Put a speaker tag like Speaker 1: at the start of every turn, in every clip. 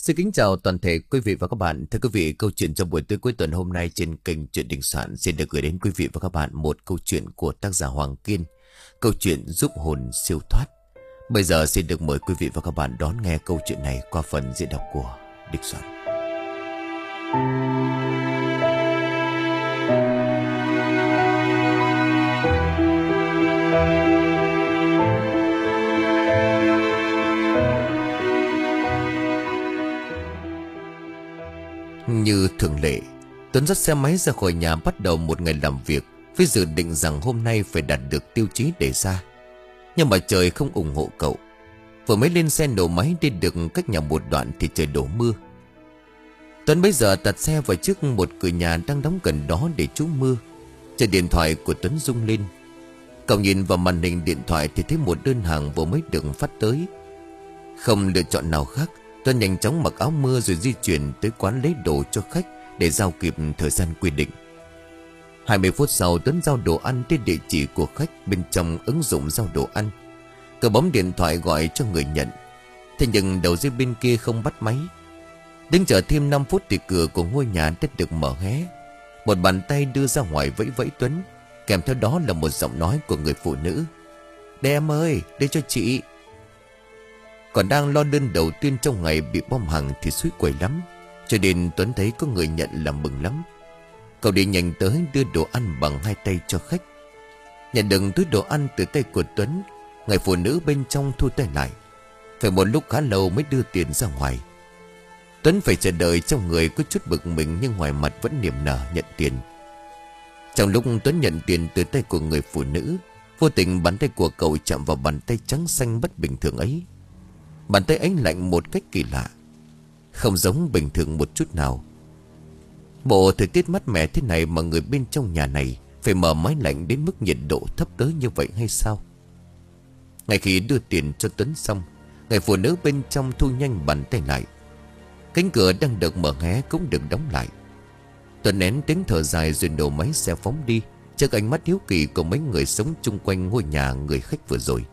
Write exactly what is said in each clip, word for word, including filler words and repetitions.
Speaker 1: Xin kính chào toàn thể quý vị và các bạn. Thưa quý vị, câu chuyện trong buổi tối cuối tuần hôm nay trên kênh Chuyện Đình Soạn xin được gửi đến quý vị và các bạn một câu chuyện của tác giả Hoàng Kiên. Câu chuyện giúp hồn siêu thoát. Bây giờ xin được mời quý vị và các bạn đón nghe câu chuyện này qua phần diễn đọc của Đình Soạn. Như thường lệ, Tuấn dắt xe máy ra khỏi nhà bắt đầu một ngày làm việc với dự định rằng hôm nay phải đạt được tiêu chí đề ra. Nhưng mà trời không ủng hộ cậu. Vừa mới lên xe nổ máy đi được cách nhà một đoạn thì trời đổ mưa. Tuấn bây giờ đặt xe vào trước một cửa nhà đang đóng gần đó để trú mưa. Trên điện thoại của Tuấn rung lên. Cậu nhìn vào màn hình điện thoại thì thấy một đơn hàng vừa mới được phát tới. Không lựa chọn nào khác, Tuấn nhanh chóng mặc áo mưa rồi di chuyển tới quán lấy đồ cho khách để giao kịp thời gian quy định. hai mươi phút sau, Tuấn giao đồ ăn đến địa chỉ của khách bên trong ứng dụng giao đồ ăn. Cậu bấm điện thoại gọi cho người nhận. Thế nhưng đầu dây bên kia không bắt máy. Đứng chờ thêm năm phút thì cửa của ngôi nhà đã được mở hé. Một bàn tay đưa ra ngoài vẫy vẫy Tuấn, kèm theo đó là một giọng nói của người phụ nữ. Đây em ơi, đây cho chị. Còn đang lo đơn đầu tiên trong ngày bị bom hàng thì suýt quẩy lắm. Cho nên Tuấn thấy có người nhận là mừng lắm. Cậu đi nhanh tới đưa đồ ăn bằng hai tay cho khách. Nhận được túi đồ ăn từ tay của Tuấn, người phụ nữ bên trong thu tay lại. Phải một lúc khá lâu mới đưa tiền ra ngoài. Tuấn phải chờ đợi, trong người có chút bực mình nhưng ngoài mặt vẫn niềm nở nhận tiền. Trong lúc Tuấn nhận tiền từ tay của người phụ nữ, vô tình bàn tay của cậu chạm vào bàn tay trắng xanh bất bình thường ấy. Bàn tay ấy lạnh một cách kỳ lạ, không giống bình thường một chút nào. Bộ thời tiết mát mẻ thế này mà người bên trong nhà này phải mở máy lạnh đến mức nhiệt độ thấp tới như vậy hay sao? Ngay khi đưa tiền cho Tuấn xong, người phụ nữ bên trong thu nhanh bàn tay lại. Cánh cửa đang được mở hé cũng được đóng lại. Tuấn nén tiếng thở dài rồi nổ máy xe phóng đi trước ánh mắt hiếu kỳ của mấy người sống chung quanh ngôi nhà người khách vừa rồi.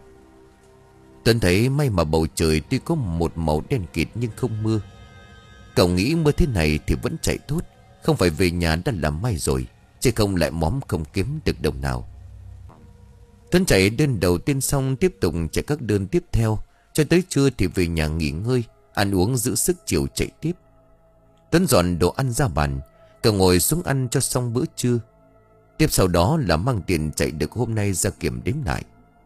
Speaker 1: Tuấn thấy may mà bầu trời tuy có một màu đen kịt nhưng không mưa. Cậu nghĩ mưa thế này thì vẫn chạy tốt, không phải về nhà đã là may rồi, chứ không lại móm không kiếm được đồng nào. Tuấn chạy đơn đầu tiên xong tiếp tục chạy các đơn tiếp theo, cho tới trưa thì về nhà nghỉ ngơi, ăn uống giữ sức chiều chạy tiếp. Tuấn dọn đồ ăn ra bàn, cậu ngồi xuống ăn cho xong bữa trưa. Tiếp sau đó là mang tiền chạy được hôm nay ra kiểm đếm lại.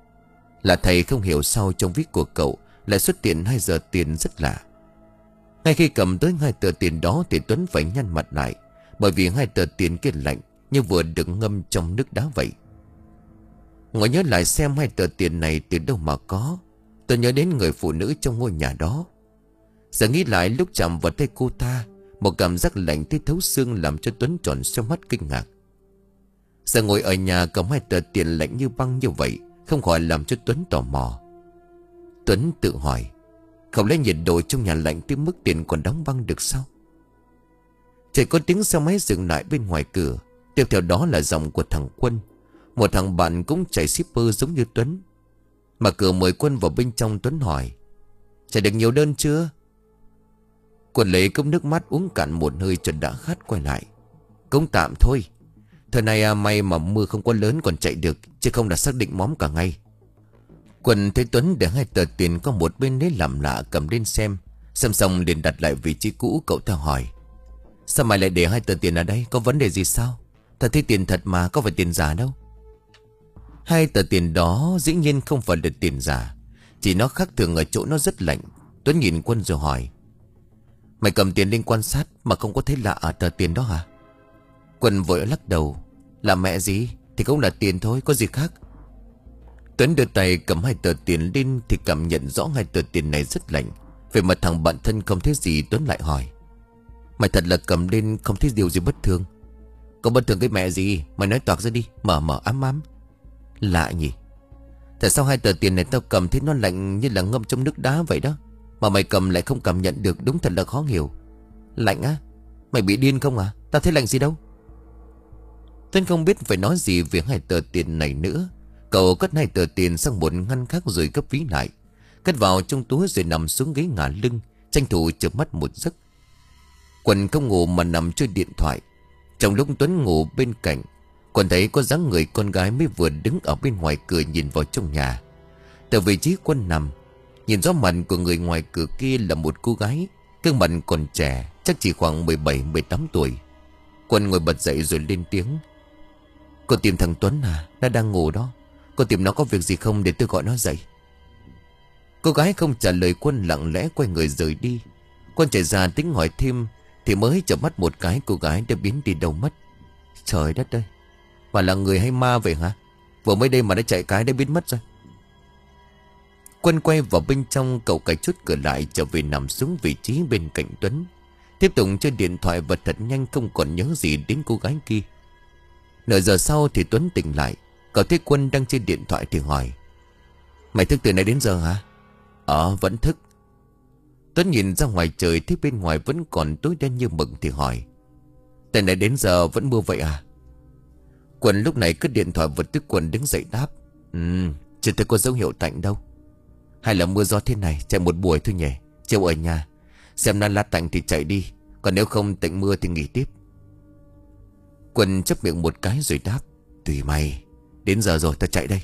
Speaker 1: Là thầy không hiểu sao trong ví của cậu lại xuất hiện hai giờ tiền rất lạ. Ngay khi cầm tới hai tờ tiền đó thì Tuấn phải nhăn mặt lại, bởi vì hai tờ tiền kia lạnh như vừa được ngâm trong nước đá vậy. Ngồi nhớ lại xem hai tờ tiền này từ đâu mà có. Tôi nhớ đến người phụ nữ trong ngôi nhà đó. Giờ nghĩ lại lúc chạm vào tay cô ta, một cảm giác lạnh tới thấu xương làm cho Tuấn tròn xoe mắt kinh ngạc. Giờ ngồi ở nhà cầm hai tờ tiền lạnh như băng như vậy không khỏi làm cho Tuấn tò mò. Tuấn tự hỏi, không lẽ nhiệt độ trong nhà lạnh tới mức tiền còn đóng băng được sao? Chỉ có tiếng xe máy dừng lại bên ngoài cửa. Tiếp theo đó là giọng của thằng Quân, một thằng bạn cũng chạy shipper giống như Tuấn. Mà cửa mời Quân vào bên trong. Tuấn hỏi, chạy được nhiều đơn chưa? Quân lấy cốc nước mắt uống cạn một hơi cho đã khát quay lại. Cũng tạm thôi. Thời này à, may mà mưa không quá lớn còn chạy được, chứ không đã xác định móm cả ngày. Quân thấy Tuấn để hai tờ tiền có một bên đấy làm lạ, cầm lên xem. Xem xong liền đặt lại vị trí cũ. Cậu ta hỏi, sao mày lại để hai tờ tiền ở đây, có vấn đề gì sao? Thật thấy tiền thật mà, có phải tiền giả đâu. Hai tờ tiền đó dĩ nhiên không phải là tiền giả, chỉ nó khác thường ở chỗ nó rất lạnh. Tuấn nhìn Quân rồi hỏi, mày cầm tiền lên quan sát mà không có thấy lạ ở tờ tiền đó hả? Quân vội lắc đầu, là mẹ gì, thì cũng là tiền thôi, có gì khác. Tuấn đưa tay cầm hai tờ tiền lên thì cảm nhận rõ hai tờ tiền này rất lạnh. Về mặt thằng bạn thân không thấy gì. Tuấn lại hỏi, mày thật là cầm lên không thấy điều gì bất thường? Có bất thường cái mẹ gì, mày nói toạc ra đi, mở mở ám ám. Lạ nhỉ, tại sao hai tờ tiền này tao cầm thấy nó lạnh như là ngâm trong nước đá vậy đó, mà mày cầm lại không cảm nhận được, đúng thật là khó hiểu. Lạnh á? Mày bị điên không à? Tao thấy lạnh gì đâu. Tuấn không biết phải nói gì về hai tờ tiền này nữa. Cậu cất hai tờ tiền sang một ngăn khác rồi gấp ví lại, cất vào trong túi rồi nằm xuống ghế ngả lưng, tranh thủ chợp mắt một giấc. Quân không ngủ mà nằm chơi điện thoại. Trong lúc Tuấn ngủ bên cạnh, Quân thấy có dáng người con gái mới vừa đứng ở bên ngoài cửa nhìn vào trong nhà. Từ vị trí Quân nằm, nhìn rõ mặt của người ngoài cửa kia là một cô gái, gương mặt còn trẻ, chắc chỉ khoảng mười bảy mười tám tuổi. Quân ngồi bật dậy rồi lên tiếng: "Cô tìm thằng Tuấn à? Nó đang ngủ đó. Cô tìm nó có việc gì không để tôi gọi nó dậy?" Cô gái không trả lời Quân, lặng lẽ quay người rời đi. Quân chạy ra tính hỏi thêm thì mới chợp mắt một cái, cô gái đã biến đi đâu mất. Trời đất ơi, mà là người hay ma vậy hả? Vừa mới đây mà đã chạy cái đã biến mất rồi. Quân quay vào bên trong, cậu cài chốt cửa lại, trở về nằm xuống vị trí bên cạnh Tuấn, tiếp tục chơi điện thoại và thật nhanh không còn nhớ gì đến cô gái kia. Nửa giờ sau thì Tuấn tỉnh lại. Cậu thấy Quân đang chơi điện thoại thì hỏi: "Mày thức từ nãy đến giờ hả?" "Ờ, vẫn thức." Tuấn nhìn ra ngoài trời thấy bên ngoài vẫn còn tối đen như mực thì hỏi: "Từ nãy đến giờ vẫn mưa vậy à?" Quân lúc này cất điện thoại vật tức quần đứng dậy đáp: Ừ, chưa thấy có dấu hiệu tạnh đâu. Hay là mưa gió thế này chạy một buổi thôi nhỉ. Chiều ở nhà xem nó lát tạnh thì chạy đi, còn nếu không tạnh mưa thì nghỉ tiếp. Quân chép miệng một cái rồi đáp: Tùy mày, đến giờ rồi ta chạy đây.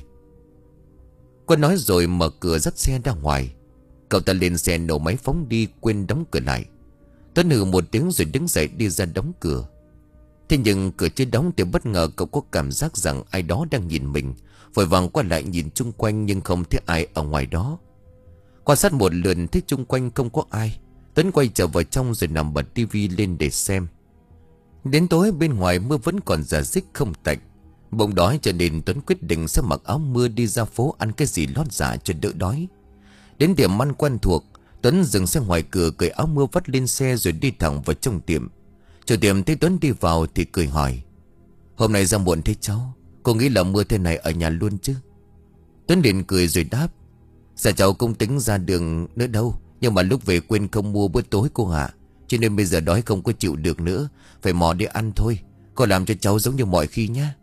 Speaker 1: Quân nói rồi mở cửa dắt xe ra ngoài. Cậu ta lên xe nổ máy phóng đi, quên đóng cửa lại. Tuấn hừ một tiếng rồi đứng dậy đi ra đóng cửa. Thế nhưng cửa chưa đóng thì bất ngờ cậu có cảm giác rằng ai đó đang nhìn mình. Vội vàng quay lại nhìn chung quanh nhưng không thấy ai ở ngoài đó. Quan sát một lượt thấy chung quanh không có ai, Tuấn quay trở vào trong rồi nằm bật tivi lên để xem. Đến tối bên ngoài mưa vẫn còn rả rích không tạnh. Bụng đói cho nên Tuấn quyết định sẽ mặc áo mưa đi ra phố ăn cái gì lót dạ cho đỡ đói. Đến tiệm ăn quen thuộc, Tuấn dừng xe ngoài cửa, cởi áo mưa vắt lên xe rồi đi thẳng vào trong tiệm. Chủ tiệm thấy Tuấn đi vào thì cười hỏi: Hôm nay ra muộn thế cháu, cô nghĩ là mưa thế này ở nhà luôn chứ? Tuấn liền cười rồi đáp: Dạ cháu không tính ra đường nữa đâu, nhưng mà lúc về quên không mua bữa tối cô ạ. Cho nên bây giờ đói không có chịu được nữa, phải mò đi ăn thôi. Cô làm cho cháu giống như mọi khi nhá.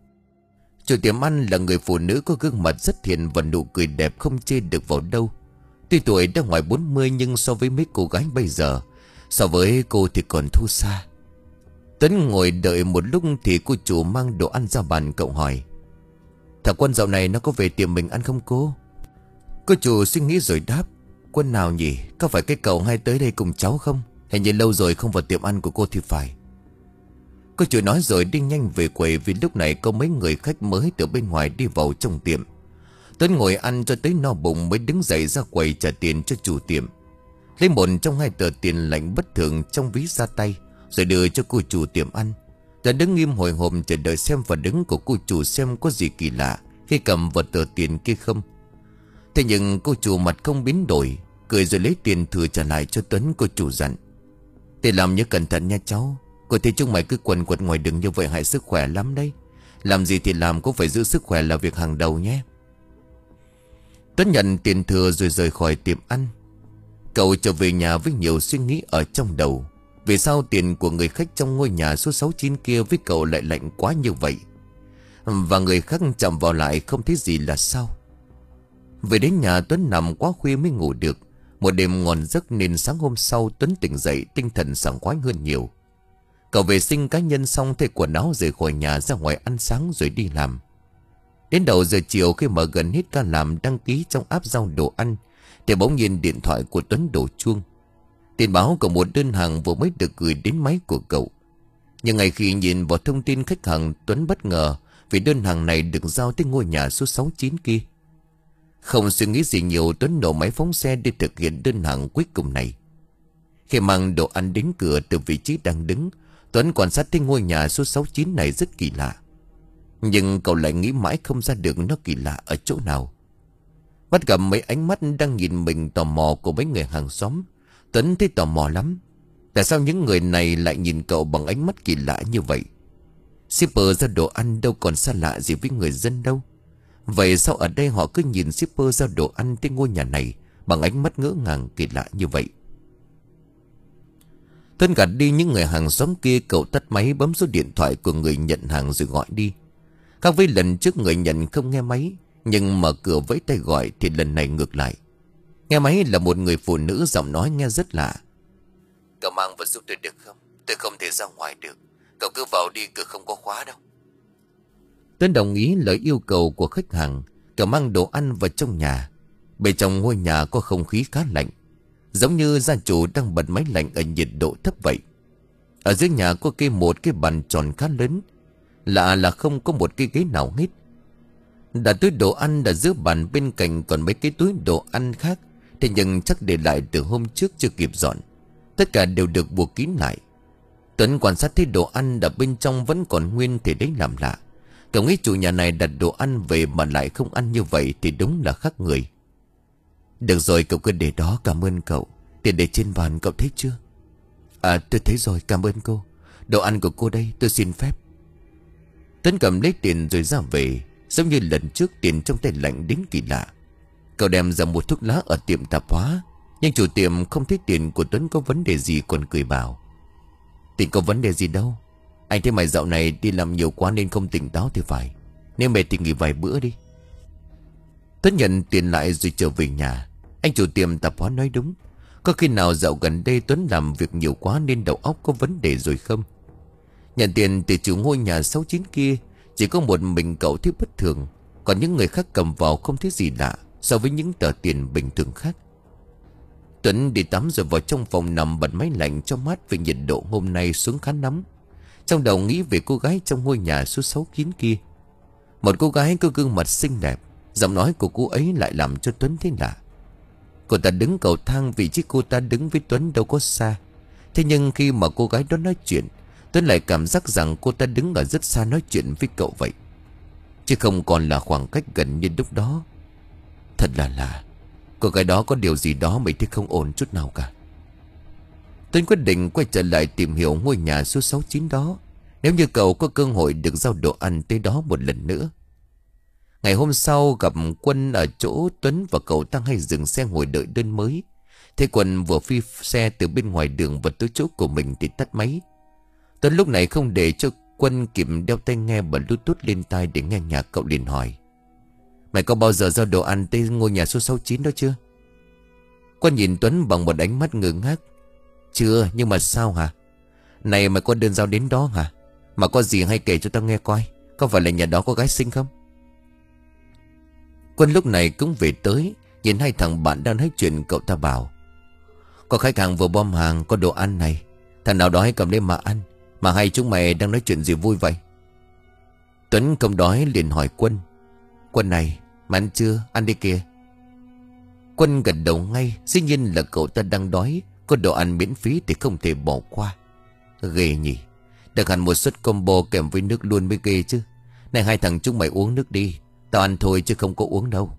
Speaker 1: Chủ tiệm ăn là người phụ nữ có gương mặt rất hiền và nụ cười đẹp không chê được vào đâu. Tuy tuổi đã ngoài bốn mươi nhưng so với mấy cô gái bây giờ, so với cô thì còn thua xa. Tuấn ngồi đợi một lúc thì cô chủ mang đồ ăn ra bàn. Cậu hỏi: Thằng Quân dạo này nó có về tiệm mình ăn không cô? Cô chủ suy nghĩ rồi đáp: Quân nào nhỉ? Có phải cái cậu hay tới đây cùng cháu không? Hình như lâu rồi không vào tiệm ăn của cô thì phải. Cô chủ nói rồi đi nhanh về quầy, vì lúc này có mấy người khách mới từ bên ngoài đi vào trong tiệm. Tuấn ngồi ăn cho tới no bụng mới đứng dậy ra quầy trả tiền cho chủ tiệm. Lấy một trong hai tờ tiền lạnh bất thường trong ví ra tay rồi đưa cho cô chủ tiệm ăn. Tuấn đứng nghiêm hồi hộp chờ đợi xem phản ứng của cô chủ xem có gì kỳ lạ khi cầm vào tờ tiền kia không. Thế nhưng cô chủ mặt không biến đổi, cười rồi lấy tiền thừa trả lại cho Tuấn. Cô chủ dặn: Thì làm nhớ cẩn thận nha cháu. Cô thấy chúng mày cứ quần quật ngoài đường như vậy hại sức khỏe lắm đấy. Làm gì thì làm cũng phải giữ sức khỏe là việc hàng đầu nhé. Tuấn nhận tiền thừa rồi rời khỏi tiệm ăn. Cậu trở về nhà với nhiều suy nghĩ ở trong đầu. Vì sao tiền của người khách trong ngôi nhà số sáu chín kia với cậu lại lạnh quá như vậy, và người khác chạm vào lại không thấy gì là sao? Về đến nhà Tuấn nằm quá khuya mới ngủ được. Một đêm ngon giấc nên sáng hôm sau Tuấn tỉnh dậy tinh thần sảng khoái hơn nhiều. Cậu vệ sinh cá nhân xong thay quần áo rời khỏi nhà ra ngoài ăn sáng rồi đi làm. Đến đầu giờ chiều khi mà gần hết ca làm đăng ký trong app giao đồ ăn thì bỗng nhiên điện thoại của Tuấn đổ chuông. Tin báo của một đơn hàng vừa mới được gửi đến máy của cậu. Nhưng ngay khi nhìn vào thông tin khách hàng, Tuấn bất ngờ vì đơn hàng này được giao tới ngôi nhà số sáu chín kia. Không suy nghĩ gì nhiều, Tuấn nổ máy phóng xe đi thực hiện đơn hàng cuối cùng này. Khi mang đồ ăn đến cửa từ vị trí đang đứng, Tuấn quan sát thấy ngôi nhà số sáu chín này rất kỳ lạ. Nhưng cậu lại nghĩ mãi không ra được nó kỳ lạ ở chỗ nào. Bắt gặp mấy ánh mắt đang nhìn mình tò mò của mấy người hàng xóm, Tuấn thấy tò mò lắm. Tại sao những người này lại nhìn cậu bằng ánh mắt kỳ lạ như vậy? Shipper ra đồ ăn đâu còn xa lạ gì với người dân đâu. Vậy sao ở đây họ cứ nhìn shipper ra đồ ăn tới ngôi nhà này bằng ánh mắt ngỡ ngàng kỳ lạ như vậy? Tuấn gạt đi những người hàng xóm kia, cậu tắt máy bấm số điện thoại của người nhận hàng rồi gọi đi. Khác với lần trước người nhận không nghe máy, nhưng mở cửa vẫy tay gọi thì lần này ngược lại. Nghe máy là một người phụ nữ, giọng nói nghe rất lạ. Cậu mang vật giúp tôi được không? Tôi không thể ra ngoài được. Cậu cứ vào đi, cửa không có khóa đâu. Tuấn đồng ý lời yêu cầu của khách hàng. Cậu mang đồ ăn vào trong nhà. Bên trong ngôi nhà có không khí khá lạnh, giống như gia chủ đang bật máy lạnh ở nhiệt độ thấp vậy. Ở dưới nhà có kê một cái bàn tròn khá lớn. Lạ là không có một cái ghế nào hết. Đặt túi đồ ăn ở giữa bàn, bên cạnh còn mấy cái túi đồ ăn khác. Thế nhưng chắc để lại từ hôm trước chưa kịp dọn. Tất cả đều được buộc kín lại. Tuấn quan sát thấy đồ ăn ở bên trong vẫn còn nguyên thì đấy làm lạ. Cậu nghĩ chủ nhà này đặt đồ ăn về mà lại không ăn như vậy thì đúng là khác người. Được rồi, cậu cứ để đó, cảm ơn cậu. Tiền để trên bàn cậu thấy chưa? À, tôi thấy rồi, cảm ơn cô. Đồ ăn của cô đây, tôi xin phép. Tuấn cầm lấy tiền rồi ra về. Giống như lần trước, tiền trong tay lạnh đến kỳ lạ. Cậu đem ra một thuốc lá ở tiệm tạp hóa. Nhưng chủ tiệm không thấy tiền của Tuấn có vấn đề gì, còn cười bảo: Tiền có vấn đề gì đâu. Anh thấy mày dạo này đi làm nhiều quá nên không tỉnh táo thì phải. Nếu mệt thì nghỉ vài bữa đi. Tuấn nhận tiền lại rồi trở về nhà. Anh chủ tiệm tạp hóa nói đúng. Có khi nào dạo gần đây Tuấn làm việc nhiều quá nên đầu óc có vấn đề rồi không? Nhận tiền từ chủ ngôi nhà sáu chín kia, chỉ có một mình cậu thấy bất thường. Còn những người khác cầm vào không thấy gì lạ so với những tờ tiền bình thường khác. Tuấn đi tắm rồi vào trong phòng nằm bật máy lạnh cho mát, vì nhiệt độ hôm nay xuống khá nóng. Trong đầu nghĩ về cô gái trong ngôi nhà số sáu chín kia. Một cô gái có gương mặt xinh đẹp. Giọng nói của cô ấy lại làm cho Tuấn thấy lạ. Cô ta đứng cầu thang, vị trí cô ta đứng với Tuấn đâu có xa. Thế nhưng khi mà cô gái đó nói chuyện, Tuấn lại cảm giác rằng cô ta đứng ở rất xa nói chuyện với cậu vậy, chứ không còn là khoảng cách gần như lúc đó. Thật là lạ. Cô gái đó có điều gì đó mình thấy không ổn chút nào cả. Tuấn quyết định quay trở lại tìm hiểu ngôi nhà số sáu chín đó, nếu như cậu có cơ hội được giao đồ ăn tới đó một lần nữa. Ngày hôm sau gặp Quân ở chỗ Tuấn và cậu ta hay dừng xe ngồi đợi đơn mới. Thế Quân vừa phi xe từ bên ngoài đường vào tới chỗ của mình thì tắt máy. Tuấn lúc này không để cho Quân kịp đeo tai nghe Bluetooth lên tai để nghe nhạc, cậu liền hỏi: Mày có bao giờ giao đồ ăn tới ngôi nhà số sáu chín đó chưa? Quân nhìn Tuấn bằng một ánh mắt ngơ ngác. Chưa, nhưng mà sao hả? Này, mày có đơn giao đến đó hả? Mà có gì hay kể cho tao nghe coi. Có phải là nhà đó có gái xinh không? Quân lúc này cũng về tới, nhìn hai thằng bạn đang nói chuyện, cậu ta bảo: Có khách hàng vừa bom hàng, có đồ ăn này. Thằng nào đó hãy cầm lên mà ăn. Mà hai chúng mày đang nói chuyện gì vui vậy? Tuấn không đói liền hỏi Quân: Quân này, mà ăn chưa? Ăn đi kìa. Quân gật đầu ngay. Dĩ nhiên là cậu ta đang đói. Có đồ ăn miễn phí thì không thể bỏ qua. Ghê nhỉ. Được hẳn một suất combo kèm với nước luôn mới ghê chứ. Này, hai thằng chúng mày uống nước đi. Tao ăn thôi chứ không có uống đâu.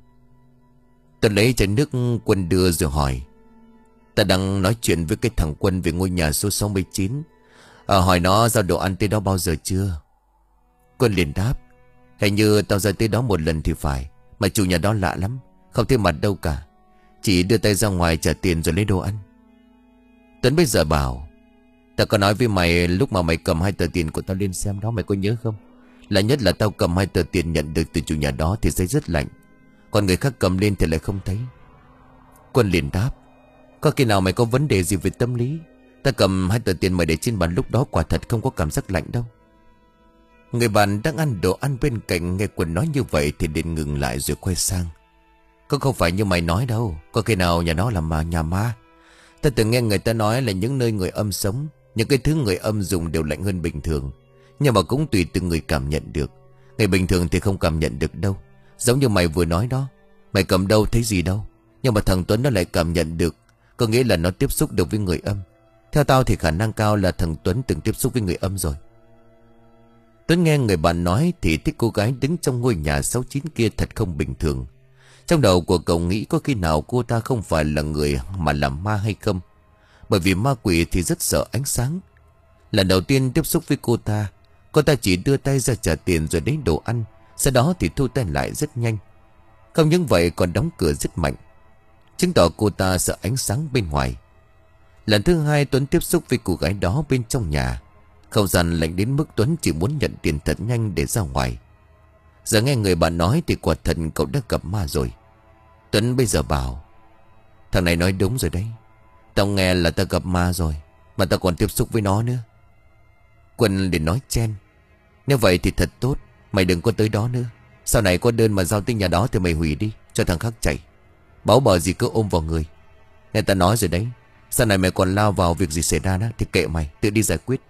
Speaker 1: Tuấn lấy chai nước Quân đưa rồi hỏi: Ta đang nói chuyện với cái thằng Quân về ngôi nhà số sáu mươi chín. à, Hỏi nó giao đồ ăn tới đó bao giờ chưa? Quân liền đáp: Hình như tao ra tới đó một lần thì phải. Mà chủ nhà đó lạ lắm, không thấy mặt đâu cả. Chỉ đưa tay ra ngoài trả tiền rồi lấy đồ ăn. Tuấn bây giờ bảo: Tao có nói với mày lúc mà mày cầm hai tờ tiền của tao lên xem đó, mày có nhớ không? Là nhất là tao cầm hai tờ tiền nhận được từ chủ nhà đó thì giấy rất lạnh, còn người khác cầm lên thì lại không thấy. Quân liền đáp: Có khi nào mày có vấn đề gì về tâm lý? Ta cầm hai tờ tiền mày để trên bàn lúc đó quả thật không có cảm giác lạnh đâu. Người bạn đang ăn đồ ăn bên cạnh nghe Quân nói như vậy thì liền ngừng lại rồi quay sang: Có không phải như mày nói đâu. Có khi nào nhà nó là mà nhà ma? Ta từng nghe người ta nói là những nơi người âm sống, những cái thứ người âm dùng đều lạnh hơn bình thường. Nhưng mà cũng tùy từng người cảm nhận được. Người bình thường thì không cảm nhận được đâu. Giống như mày vừa nói đó. Mày cầm đâu thấy gì đâu. Nhưng mà thằng Tuấn nó lại cảm nhận được. Có nghĩa là nó tiếp xúc được với người âm. Theo tao thì khả năng cao là thằng Tuấn từng tiếp xúc với người âm rồi. Tuấn nghe người bạn nói thì thích cô gái đứng trong ngôi nhà sáu chín kia thật không bình thường. Trong đầu của cậu nghĩ có khi nào cô ta không phải là người mà là ma hay không. Bởi vì ma quỷ thì rất sợ ánh sáng. Lần đầu tiên tiếp xúc với cô ta, cô ta chỉ đưa tay ra trả tiền rồi lấy đồ ăn. Sau đó thì thu tay lại rất nhanh. Không những vậy còn đóng cửa rất mạnh, chứng tỏ cô ta sợ ánh sáng bên ngoài. Lần thứ hai Tuấn tiếp xúc với cô gái đó bên trong nhà. Không gian lạnh đến mức Tuấn chỉ muốn nhận tiền thật nhanh để ra ngoài. Giờ nghe người bạn nói thì quả thật cậu đã gặp ma rồi. Tuấn bây giờ bảo: Thằng này nói đúng rồi đấy. Tao nghe là tao gặp ma rồi, mà tao còn tiếp xúc với nó nữa. Quân liền nói chen. Nếu vậy thì thật tốt, mày đừng có tới đó nữa. Sau này có đơn mà giao tin nhà đó thì mày hủy đi, cho thằng khác chạy. Báo bờ gì cứ ôm vào người. Nên ta nói rồi đấy, sau này mày còn lao vào việc gì xảy ra đó thì kệ mày, tự đi giải quyết.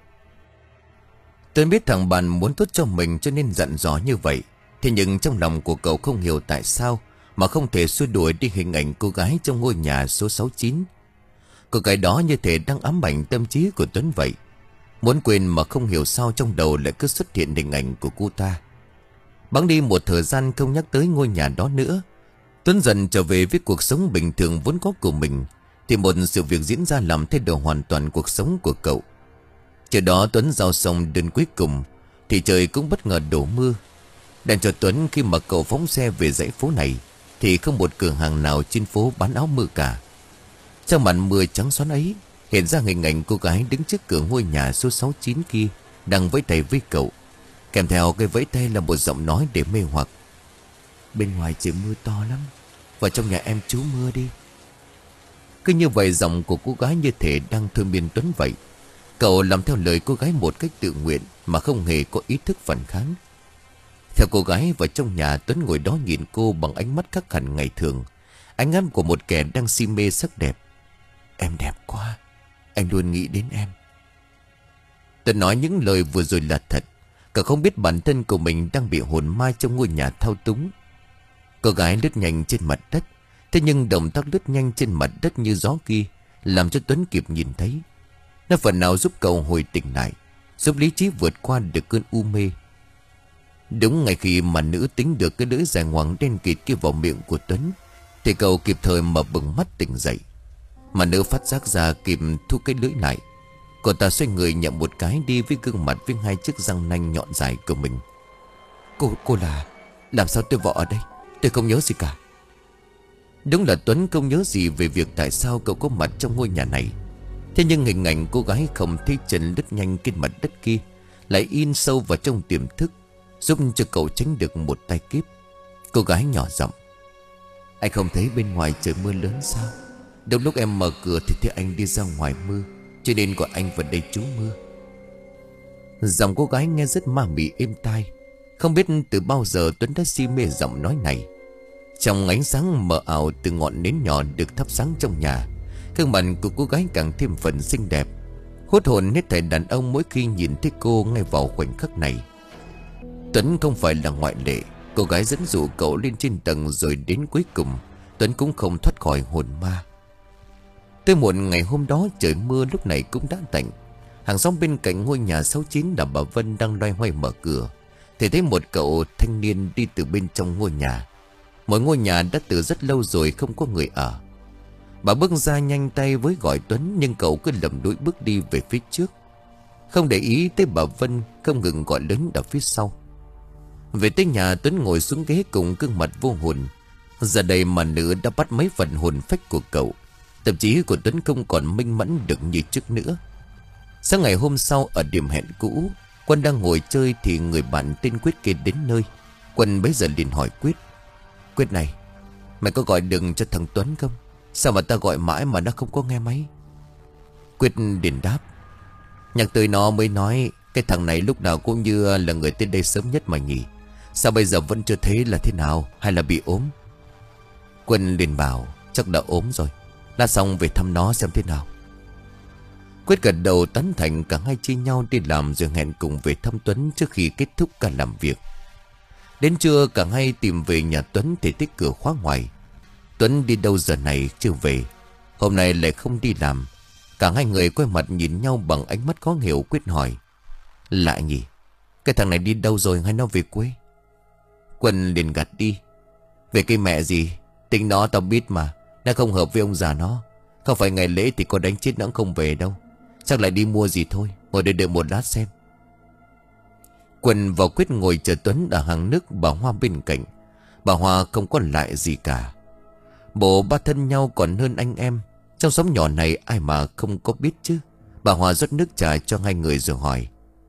Speaker 1: Tôi biết thằng bạn muốn tốt cho mình cho nên dặn dò như vậy. Thế nhưng trong lòng của cậu không hiểu tại sao mà không thể xua đuổi đi hình ảnh cô gái trong ngôi nhà số sáu chín. Cô gái đó như thể đang ám ảnh tâm trí của Tuấn vậy. Muốn quên mà không hiểu sao trong đầu lại cứ xuất hiện hình ảnh của cô ta. Bẵng đi một thời gian không nhắc tới ngôi nhà đó nữa, Tuấn dần trở về với cuộc sống bình thường vốn có của mình. Thì một sự việc diễn ra làm thay đổi hoàn toàn cuộc sống của cậu. Trước đó Tuấn giao xong đơn cuối cùng thì trời cũng bất ngờ đổ mưa. Đèn cho Tuấn khi mà cậu phóng xe về dãy phố này thì không một cửa hàng nào trên phố bán áo mưa cả. Trong màn mưa trắng xóa ấy hiện ra hình ảnh cô gái đứng trước cửa ngôi nhà số sáu chín kia, đang vẫy tay với cậu. Kèm theo cái vẫy tay là một giọng nói để mê hoặc. Bên ngoài trời mưa to lắm, vào trong nhà em trú mưa đi. Cứ như vậy giọng của cô gái như thể đang thôi miên Tuấn vậy. Cậu làm theo lời cô gái một cách tự nguyện mà không hề có ý thức phản kháng. Theo cô gái vào trong nhà, Tuấn ngồi đó nhìn cô bằng ánh mắt khác hẳn ngày thường. Ánh mắt của một kẻ đang si mê sắc đẹp. Em đẹp quá, anh luôn nghĩ đến em. Tuấn nói những lời vừa rồi là thật. Cậu không biết bản thân của mình đang bị hồn ma trong ngôi nhà thao túng. Cô gái lướt nhanh trên mặt đất. Thế nhưng động tác lướt nhanh trên mặt đất như gió kia làm cho Tuấn kịp nhìn thấy. Nó phần nào giúp cậu hồi tỉnh lại, giúp lý trí vượt qua được cơn u mê. Đúng ngay khi mà nữ tính được cái lưỡi dài ngoằng đen kịt kia vào miệng của Tuấn thì cậu kịp thời mở bừng mắt tỉnh dậy. Mà nữ phát giác ra kịp thu cái lưỡi lại. Cô ta xoay người nhậm một cái đi với gương mặt với hai chiếc răng nanh nhọn dài của mình. Cô, cô là... Làm sao tôi vợ ở đây? Tôi không nhớ gì cả. Đúng là Tuấn không nhớ gì về việc tại sao cậu có mặt trong ngôi nhà này. Thế nhưng hình ảnh cô gái không thấy chân lướt nhanh trên mặt đất kia lại in sâu vào trong tiềm thức, giúp cho cậu tránh được một tai kiếp. Cô gái nhỏ giọng. Anh không thấy bên ngoài trời mưa lớn sao? Đúng lúc em mở cửa thì thấy anh đi ra ngoài mưa, cho nên gọi anh vào đây trú mưa. Giọng cô gái nghe rất ma mị êm tai. Không biết từ bao giờ Tuấn đã si mê giọng nói này. Trong ánh sáng mờ ảo từ ngọn nến nhỏ được thắp sáng trong nhà, gương mặt của cô gái càng thêm phần xinh đẹp. Hút hồn hết thảy đàn ông mỗi khi nhìn thấy cô ngay vào khoảnh khắc này. Tuấn không phải là ngoại lệ. Cô gái dẫn dụ cậu lên trên tầng rồi đến cuối cùng Tuấn cũng không thoát khỏi hồn ma. Tới muộn ngày hôm đó trời mưa lúc này cũng đã tạnh. Hàng xóm bên cạnh ngôi nhà sáu chín là bà Vân đang loay hoay mở cửa thì thấy một cậu thanh niên đi từ bên trong ngôi nhà. Mỗi ngôi nhà đã từ rất lâu rồi không có người ở. Bà bước ra nhanh tay với gọi Tuấn, nhưng cậu cứ lầm đuổi bước đi về phía trước, không để ý tới bà Vân không ngừng gọi lớn ở phía sau. Về tới nhà, Tuấn ngồi xuống ghế cùng gương mặt vô hồn. Giờ đây mà nữ đã bắt mấy phần hồn phách của cậu. Tâm trí của Tuấn không còn minh mẫn được như trước nữa. Sáng ngày hôm sau ở điểm hẹn cũ, Quân đang ngồi chơi thì người bạn tên Quyết kia đến nơi. Quân bấy giờ liền hỏi Quyết. Quyết này, mày có gọi đừng cho thằng Tuấn không? Sao mà ta gọi mãi mà nó không có nghe máy? Quyết liền đáp. Nhắc tới nó mới nói, cái thằng này lúc nào cũng như là người tới đây sớm nhất mà nhỉ. Sao bây giờ vẫn chưa thấy là thế nào, hay là bị ốm? Quân liền bảo chắc đã ốm rồi, lát xong về thăm nó xem thế nào. Quyết gật đầu tán thành. Cả hai chia nhau đi làm rồi hẹn cùng về thăm Tuấn trước khi kết thúc cả làm việc. Đến trưa cả hai tìm về nhà Tuấn thì thấy cửa khóa ngoài. Tuấn đi đâu giờ này chưa về, hôm nay lại không đi làm. Cả hai người quay mặt nhìn nhau bằng ánh mắt khó hiểu. Quyết hỏi. Lạ nhỉ, cái thằng này đi đâu rồi hay nó về quê? Quân liền gạt đi. Về cái mẹ gì, tính nó tao biết mà. Nó không hợp với ông già nó. Không phải ngày lễ thì có đánh chết nó cũng không về đâu. Chắc lại đi mua gì thôi. Ngồi đây đợi một lát xem. Quân và Quyết ngồi chờ Tuấn ở hàng nước bà Hoa bên cạnh. Bà Hoa không có lại gì cả. Bộ ba thân nhau còn hơn anh em. Trong xóm nhỏ này ai mà không có biết chứ. Bà Hoa rót nước trà cho hai người rồi hỏi.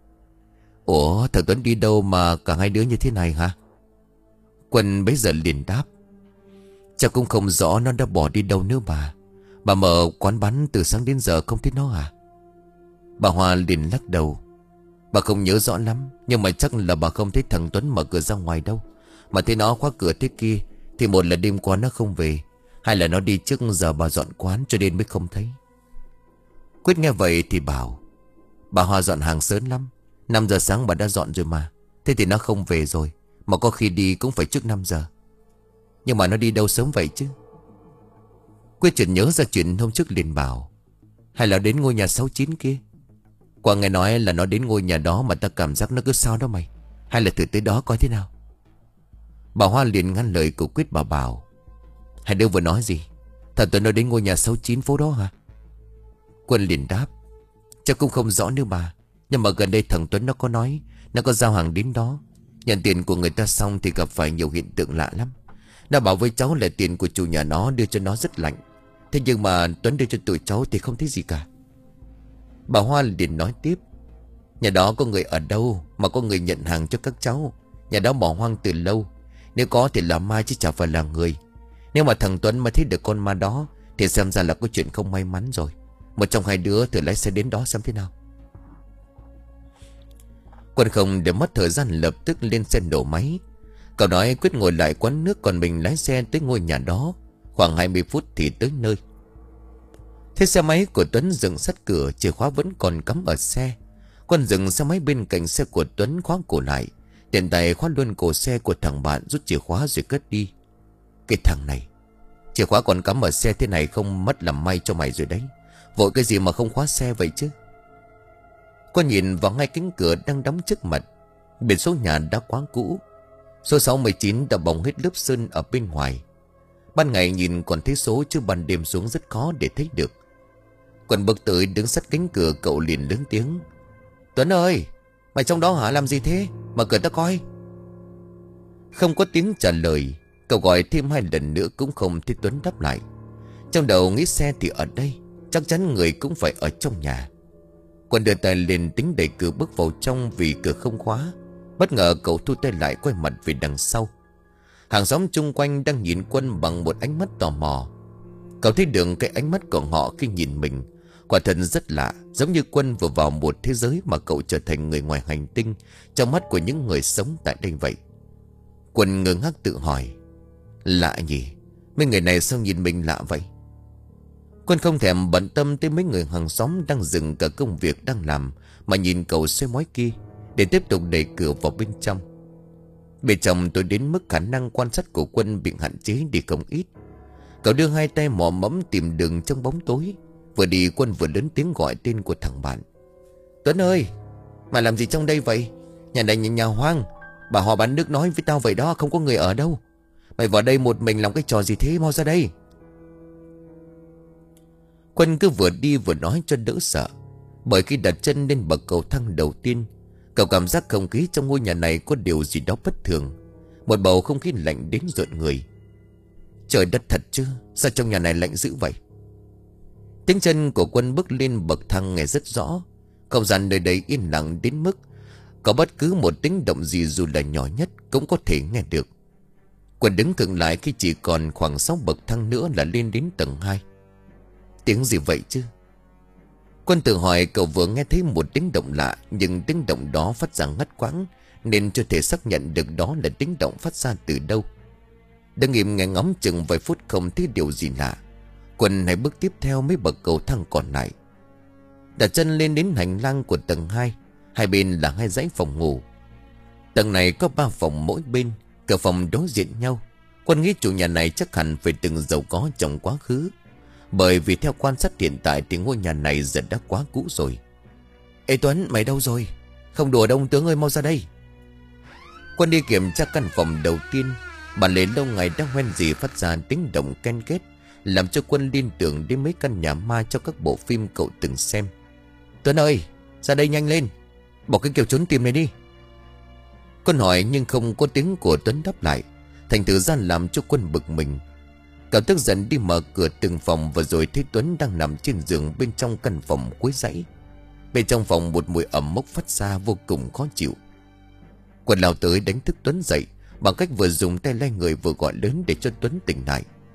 Speaker 1: Ủa thằng Tuấn đi đâu mà cả hai đứa như thế này hả? Quân bấy giờ liền đáp. Chắc cũng không rõ nó đã bỏ đi đâu nữa bà. Bà mở quán bán từ sáng đến giờ không thấy nó à? Bà Hoa liền lắc đầu. Bà không nhớ rõ lắm, nhưng mà chắc là bà không thấy thằng Tuấn mở cửa ra ngoài đâu. Mà thấy nó khóa cửa thế kia thì một là đêm qua nó không về, hai là nó đi trước giờ bà dọn quán cho nên mới không thấy. Quyết nghe vậy thì bảo: bà Hoa dọn hàng sớm lắm, năm giờ sáng bà đã dọn rồi mà. Thế thì nó không về rồi, mà có khi đi cũng phải trước năm giờ. Nhưng mà nó đi đâu sớm vậy chứ? Quyết chợt nhớ ra chuyện hôm trước liền bảo: hay là đến ngôi nhà sáu chín kia? Qua nghe nói là nó đến ngôi nhà đó mà ta cảm giác nó cứ sao đó mày. Hay là thử tới đó coi thế nào? Bà Hoa liền ngăn lời của Quyết, bà bảo: hai đứa vừa nói gì? Thật tôi nói đến ngôi nhà sáu chín phố đó hả? Quân liền đáp: chắc cũng không rõ nữa bà, nhưng mà gần đây thằng Tuấn nó có nói nó có giao hàng đến đó. Nhận tiền của người ta xong thì gặp phải nhiều hiện tượng lạ lắm. Nó bảo với cháu là tiền của chủ nhà nó đưa cho nó rất lạnh. Thế nhưng mà Tuấn đưa cho tụi cháu thì không thấy gì cả. Bà Hoa liền nói tiếp: nhà đó có người ở đâu mà có người nhận hàng cho các cháu? Nhà đó bỏ hoang từ lâu. Nếu có thì là ma chứ chả phải là người. Nếu mà thằng Tuấn mà thấy được con ma đó thì xem ra là có chuyện không may mắn rồi. Một trong hai đứa thử lái xe đến đó xem thế nào. Quân không để mất thời gian lập tức lên xe nổ máy. Cậu nói Quyết ngồi lại quán nước, còn mình lái xe tới ngôi nhà đó. Khoảng hai mươi phút thì tới nơi. Thế xe máy của Tuấn dừng sát cửa, chìa khóa vẫn còn cắm ở xe. Quân dừng xe máy bên cạnh xe của Tuấn, khóa cổ lại, tiện tay khóa luôn cổ xe của thằng bạn, rút chìa khóa rồi cất đi. Cái thằng này, chìa khóa còn cắm ở xe thế này không mất làm may cho mày rồi đấy. Vội cái gì mà không khóa xe vậy chứ? Quân nhìn vào ngay cánh cửa đang đóng trước mặt. Biển số nhà đã quá cũ. Số sáu mươi chín đã bong hết lớp sơn ở bên ngoài. Ban ngày nhìn còn thấy số, chứ ban đêm xuống rất khó để thấy được. Quân bước tới đứng sát cánh cửa, cậu liền lớn tiếng: Tuấn ơi, mày trong đó hả? Làm gì thế? Mở cửa ta coi. Không có tiếng trả lời. Cậu gọi thêm hai lần nữa cũng không thấy Tuấn đáp lại. Trong đầu nghĩ xe thì ở đây, chắc chắn người cũng phải ở trong nhà. Quân đưa tay lên tính đẩy cửa bước vào trong, vì cửa không khóa. Bất ngờ cậu thu tay lại, quay mặt về đằng sau. Hàng xóm chung quanh đang nhìn Quân bằng một ánh mắt tò mò. Cậu thấy được cái ánh mắt của họ khi nhìn mình. Quả thật rất lạ, giống như Quân vừa vào một thế giới mà cậu trở thành người ngoài hành tinh trong mắt của những người sống tại đây vậy. Quân ngơ ngác tự hỏi: lạ nhỉ, mấy người này sao nhìn mình lạ vậy? Quân không thèm bận tâm tới mấy người hàng xóm đang dừng cả công việc đang làm mà nhìn cậu xoay mói kia, để tiếp tục đẩy cửa vào bên trong. Bên trong tôi đến mức khả năng quan sát của Quân bị hạn chế đi không ít. Cậu đưa hai tay mò mẫm tìm đường trong bóng tối. Vừa đi Quân vừa lớn tiếng gọi tên của thằng bạn: Tuấn ơi, mày làm gì trong đây vậy? Nhà này nhà, nhà hoang. Bà họ bán nước nói với tao vậy đó, không có người ở đâu. Mày vào đây một mình làm cái trò gì thế? Mau ra đây. Quân cứ vừa đi vừa nói cho đỡ sợ. Bởi khi đặt chân lên bậc cầu thang đầu tiên, cậu cảm giác không khí trong ngôi nhà này có điều gì đó bất thường. Một bầu không khí lạnh đến rợn người. Trời đất thật chứ, sao trong nhà này lạnh dữ vậy? Tiếng chân của Quân bước lên bậc thang nghe rất rõ. Không gian nơi đây yên lặng đến mức có bất cứ một tiếng động gì dù là nhỏ nhất cũng có thể nghe được. Quân đứng khựng lại khi chỉ còn khoảng sáu bậc thang nữa là lên đến tầng hai. Tiếng gì vậy chứ? Quân tự hỏi. Cậu vừa nghe thấy một tiếng động lạ, nhưng tiếng động đó phát ra ngắt quãng, nên chưa thể xác nhận được đó là tiếng động phát ra từ đâu. Đứng im nghe ngóng chừng vài phút không thấy điều gì lạ, Quân hãy bước tiếp theo mấy bậc cầu thang còn lại. Đặt chân lên đến hành lang của tầng hai. Hai bên là hai dãy phòng ngủ. Tầng này có ba phòng mỗi bên, cửa phòng đối diện nhau. Quân nghĩ chủ nhà này chắc hẳn phải từng giàu có trong quá khứ, bởi vì theo quan sát hiện tại thì ngôi nhà này giờ đã quá cũ rồi. Ê Tuấn, mày đâu rồi? Không đùa đâu ông tướng ơi, mau ra đây. Quân đi kiểm tra căn phòng đầu tiên. Bản lề lâu ngày đã hoen gì phát ra tiếng động ken kết, làm cho Quân liên tưởng đến mấy căn nhà ma trong các bộ phim cậu từng xem. Tuấn ơi, ra đây nhanh lên, bỏ cái kiểu trốn tìm này đi. Quân hỏi nhưng không có tiếng của Tuấn đáp lại. Thành thử ra làm cho Quân bực mình. Cậu tức giận đi mở cửa từng phòng, và rồi thấy Tuấn đang nằm trên giường bên trong căn phòng cuối dãy. Bên trong phòng một mùi ẩm mốc phát ra vô cùng khó chịu. Quân lao tới đánh thức Tuấn dậy bằng cách vừa dùng tay lay người vừa gọi lớn để cho Tuấn tỉnh lại.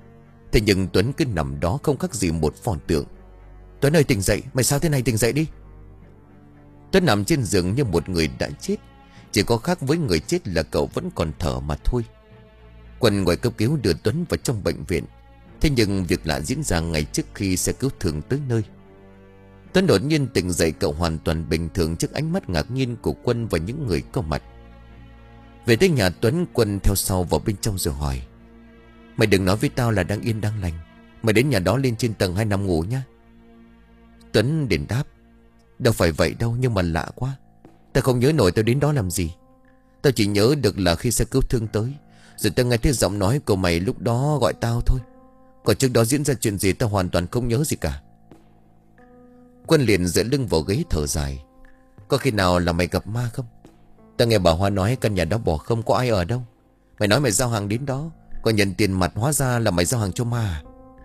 Speaker 1: Thế nhưng Tuấn cứ nằm đó không khác gì một pho tượng. Tuấn ơi tỉnh dậy, mày sao thế này, tỉnh dậy đi. Tuấn nằm trên giường như một người đã chết. Chỉ có khác với người chết là cậu vẫn còn thở mà thôi. Quân gọi cấp cứu đưa Tuấn vào trong bệnh viện. Thế nhưng việc lạ diễn ra ngay trước khi xe cứu thương tới nơi. Tuấn đột nhiên tỉnh dậy, cậu hoàn toàn bình thường trước ánh mắt ngạc nhiên của Quân và những người có mặt. Về tới nhà Tuấn, Quân theo sau vào bên trong rồi hỏi: Mày đừng nói với tao là đang yên đang lành. Mày đến nhà đó lên trên tầng hai nằm ngủ nhá. Tuấn đền đáp: Đâu phải vậy đâu, nhưng mà lạ quá. Tao không nhớ nổi tao đến đó làm gì. Tao chỉ nhớ được là khi xe cứu thương tới, rồi tao nghe thấy giọng nói của mày lúc đó gọi tao thôi. Còn trước đó diễn ra chuyện gì tao hoàn toàn không nhớ gì cả. Quân liền dựa lưng vào ghế thở dài: Có khi nào là mày gặp ma không? Tao nghe bà Hoa nói căn nhà đó bỏ không có ai ở đâu. Mày nói mày giao hàng đến đó, còn nhận tiền mặt, hóa ra là mày giao hàng cho ma à?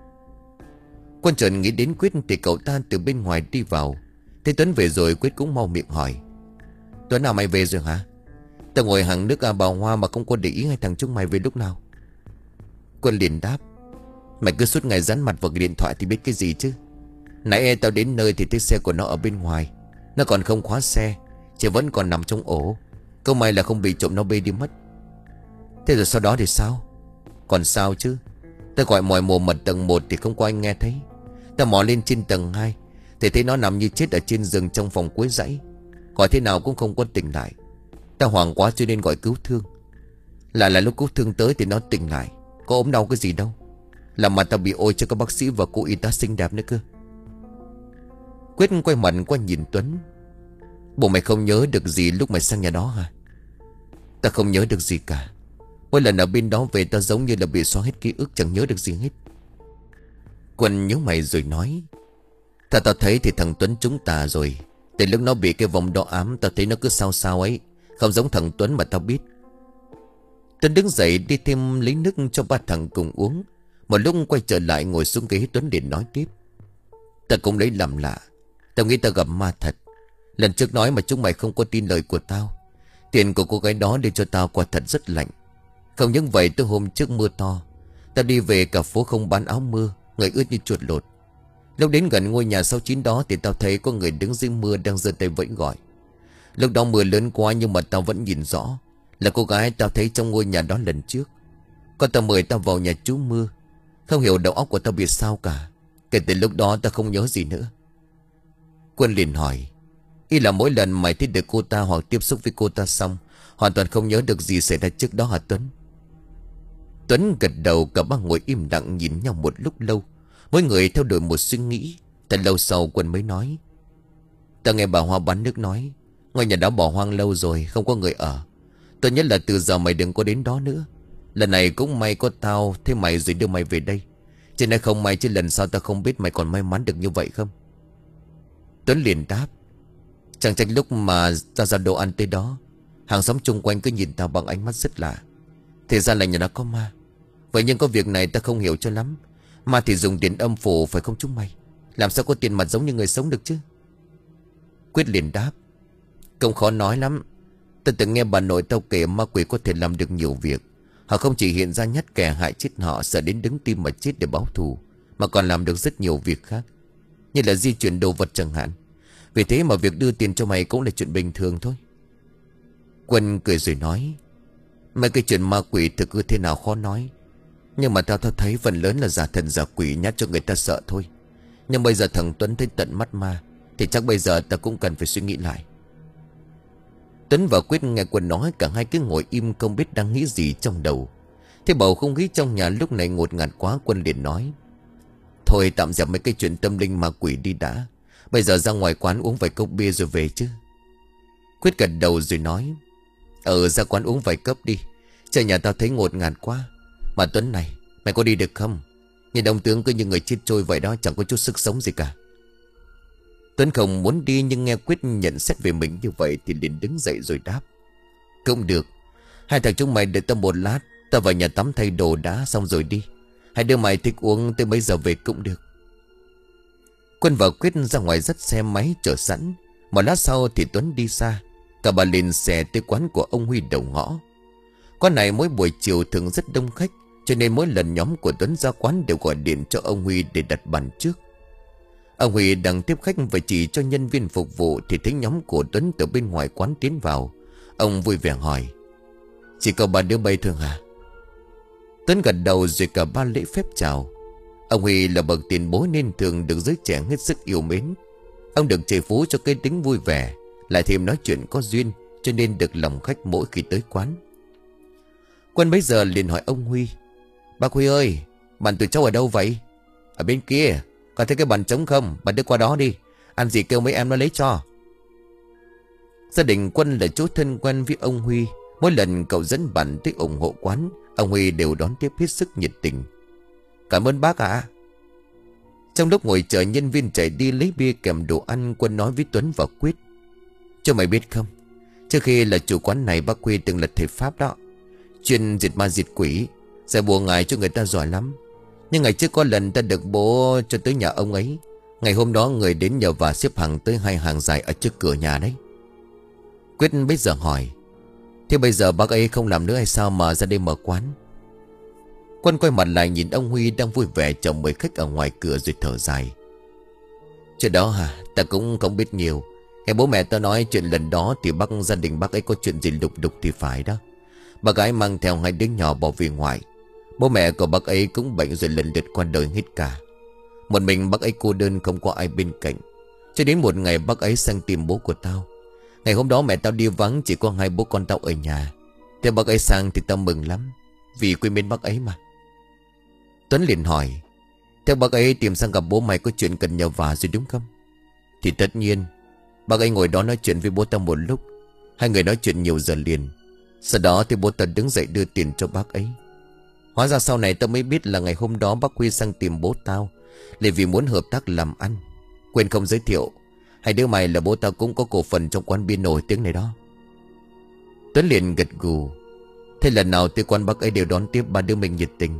Speaker 1: Quân chợt nghĩ đến Quyết thì cậu ta từ bên ngoài đi vào. Thấy Tuấn về rồi, Quyết cũng mau miệng hỏi: Tuấn nào, mày về rồi hả? Tao ngồi hàng nước à bà Hoa mà không có để ý hai thằng chúng mày về lúc nào. Quân liền đáp: Mày cứ suốt ngày dán mặt vào cái điện thoại thì biết cái gì chứ. Nãy tao đến nơi thì thấy xe của nó ở bên ngoài. Nó còn không khóa xe, chỉ vẫn còn nằm trong ổ. Câu may là không bị trộm nó bê đi mất. Thế rồi sau đó thì sao? Còn sao chứ. Tao gọi mọi mồm mật tầng một thì không có ai nghe thấy. Tao mò lên trên tầng hai thì thấy nó nằm như chết ở trên giường trong phòng cuối dãy. Gọi thế nào cũng không có tỉnh lại. Tao hoảng quá cho nên gọi cứu thương. Lại là lúc cứu thương tới thì nó tỉnh lại. Có ốm đau cái gì đâu. Làm mà tao bị ôi cho các bác sĩ và cô y tá xinh đẹp nữa cơ. Quyết quay mặt qua nhìn Tuấn: Bộ mày không nhớ được gì lúc mày sang nhà đó hả? Tao không nhớ được gì cả. Mỗi lần ở bên đó về tao giống như là bị xóa hết ký ức, chẳng nhớ được gì hết. Quân nhớ mày rồi nói: Thật tao thấy thì thằng Tuấn chúng ta rồi. Từ lúc nó bị cái vòng đó ám, tao thấy nó cứ sao sao ấy. Không giống thằng Tuấn mà tao biết. Tuấn đứng dậy đi thêm lấy nước cho ba thằng cùng uống. Một lúc quay trở lại ngồi xuống ghế, Tuấn liền nói tiếp: Tao cũng lấy làm lạ. Tao nghĩ tao gặp ma thật. Lần trước nói mà chúng mày không có tin lời của tao. Tiền của cô gái đó đưa cho tao quả thật rất lạnh. Không những vậy, từ hôm trước mưa to, tao đi về cả phố không bán áo mưa, người ướt như chuột lột. Lúc đến gần ngôi nhà sáu chín đó thì tao thấy có người đứng dưới mưa đang giơ tay vẫy gọi. Lúc đó mưa lớn quá nhưng mà tao vẫn nhìn rõ là cô gái tao thấy trong ngôi nhà đó lần trước. Còn tao mời tao vào nhà trú mưa. Không hiểu đầu óc của tao bị sao cả. Kể từ lúc đó tao không nhớ gì nữa. Quân liền hỏi: Ý là mỗi lần mày thấy được cô ta hoặc tiếp xúc với cô ta xong, hoàn toàn không nhớ được gì xảy ra trước đó hả Tuấn? Tuấn gật đầu. Cả ba ngồi im lặng nhìn nhau một lúc lâu. Mỗi người theo đuổi một suy nghĩ. Thật lâu sau Quân mới nói: Tao nghe bà Hoa bán nước nói ngôi nhà đó bỏ hoang lâu rồi, không có người ở. Tốt nhất là từ giờ mày đừng có đến đó nữa. Lần này cũng may có tao thấy mày rồi đưa mày về đây. Chứ này không may chứ lần sau tao không biết mày còn may mắn được như vậy không. Tuấn liền đáp: Chẳng trách lúc mà tao ra đồ ăn tới đó, hàng xóm chung quanh cứ nhìn tao bằng ánh mắt rất lạ. Thì ra là nhà nó có ma. Vậy nhưng có việc này tao không hiểu cho lắm. Ma thì dùng tiền âm phủ phải không chúng mày? Làm sao có tiền mặt giống như người sống được chứ? Quyết liền đáp: Cũng khó nói lắm. Tao từng nghe bà nội tao kể ma quỷ có thể làm được nhiều việc. Họ không chỉ hiện ra nhát kẻ hại chết họ, sợ đến đứng tim mà chết để báo thù, mà còn làm được rất nhiều việc khác, như là di chuyển đồ vật chẳng hạn. Vì thế mà việc đưa tiền cho mày cũng là chuyện bình thường thôi. Quân cười rồi nói: Mấy cái chuyện ma quỷ thực cứ thế nào khó nói. Nhưng mà tao tao thấy phần lớn là giả thần giả quỷ nhát cho người ta sợ thôi. Nhưng bây giờ thằng Tuấn thấy tận mắt ma thì chắc bây giờ ta cũng cần phải suy nghĩ lại. Tuấn và Quyết nghe Quân nói, cả hai cứ ngồi im không biết đang nghĩ gì trong đầu. Thế bầu không khí trong nhà lúc này ngột ngạt quá. Quân liền nói: Thôi tạm dẹp mấy cái chuyện tâm linh ma quỷ đi đã. Bây giờ ra ngoài quán uống vài cốc bia rồi về chứ. Quyết gật đầu rồi nói: Ờ ra quán uống vài cốc đi. Trời nhà tao thấy ngột ngạt quá. Mà Tuấn này, mày có đi được không? Nhìn ông tướng cứ như người chết trôi vậy đó, chẳng có chút sức sống gì cả. Tuấn không muốn đi nhưng nghe Quyết nhận xét về mình như vậy thì liền đứng dậy rồi đáp: Cũng được. Hai thằng chúng mày đợi tao một lát. Tao vào nhà tắm thay đồ đã xong rồi đi. Hai đứa mày thích uống tới mấy giờ về cũng được. Quân và Quyết ra ngoài dắt xe máy chờ sẵn. Một lát sau thì Tuấn đi xa. Cả bà lên xe tới quán của ông Huy đầu ngõ. Quán này mỗi buổi chiều thường rất đông khách. cho nên mỗi lần nhóm của Tuấn ra quán đều gọi điện cho ông Huy để đặt bàn trước. Ông Huy đang tiếp khách và chỉ cho nhân viên phục vụ thì thấy nhóm của Tuấn từ bên ngoài quán tiến vào. Ông vui vẻ hỏi: "Chỉ có ba đứa bay thường hả?" Tuấn gật đầu rồi cả ba lễ phép chào. Ông Huy là bậc tiền bối nên thường được giới trẻ hết sức yêu mến. Ông được trời phú cho cái tính vui vẻ, lại thêm nói chuyện có duyên, cho nên được lòng khách mỗi khi tới quán. Quân bấy giờ liền hỏi ông Huy: "Bác Huy ơi, bạn tụi cháu ở đâu vậy?" "Ở bên kia, có thấy cái bàn trống không? Bạn đưa qua đó đi, ăn gì kêu mấy em nó lấy cho." Gia đình Quân là chỗ thân quen với ông Huy. Mỗi lần cậu dẫn bạn tới ủng hộ quán, ông Huy đều đón tiếp hết sức nhiệt tình. "Cảm ơn bác ạ." Trong lúc ngồi chờ nhân viên chạy đi lấy bia kèm đồ ăn, Quân nói với Tuấn và Quyết: "Cho mày biết không, trước khi là chủ quán này, bác Huy từng là thầy Pháp đó, chuyên diệt ma diệt quỷ, giải bùa ngải cho người ta giỏi lắm. Nhưng ngày trước có lần ta được bố cho tới nhà ông ấy. Ngày hôm đó người đến nhờ và xếp hàng tới hai hàng dài ở trước cửa nhà đấy." Quyết bây giờ hỏi: "Thế bây giờ bác ấy không làm nữa hay sao mà ra đây mở quán?" Quân quay mặt lại nhìn ông Huy đang vui vẻ chờ mời khách ở ngoài cửa rồi thở dài: "Chuyện đó hả, ta cũng không biết nhiều. Nghe bố mẹ ta nói chuyện lần đó thì bác gia đình bác ấy có chuyện gì lục đục thì phải đó. Bác gái mang theo hai đứa nhỏ bỏ về ngoại. Bố mẹ của bác ấy cũng bệnh rồi lần lượt qua đời hết cả. Một mình bác ấy cô đơn, không có ai bên cạnh. Cho đến một ngày bác ấy sang tìm bố của tao. Ngày hôm đó mẹ tao đi vắng, chỉ có hai bố con tao ở nhà. Thế bác ấy sang thì tao mừng lắm, vì quý mến bác ấy mà." Tuấn liền hỏi: "Thế bác ấy tìm sang gặp bố mày có chuyện cần nhờ vả rồi đúng không?" "Thì tất nhiên. Bác ấy ngồi đó nói chuyện với bố tao một lúc. Hai người nói chuyện nhiều giờ liền. Sau đó thì bố tao đứng dậy đưa tiền cho bác ấy. Hóa ra sau này tao mới biết là ngày hôm đó bác Huy sang tìm bố tao là vì muốn hợp tác làm ăn. Quên không giới thiệu, hai đứa mày là bố tao cũng có cổ phần trong quán bia nổi tiếng này đó." Tuấn liền gật gù: "Thế lần nào tới quán bác ấy đều đón tiếp ba đứa mình nhiệt tình."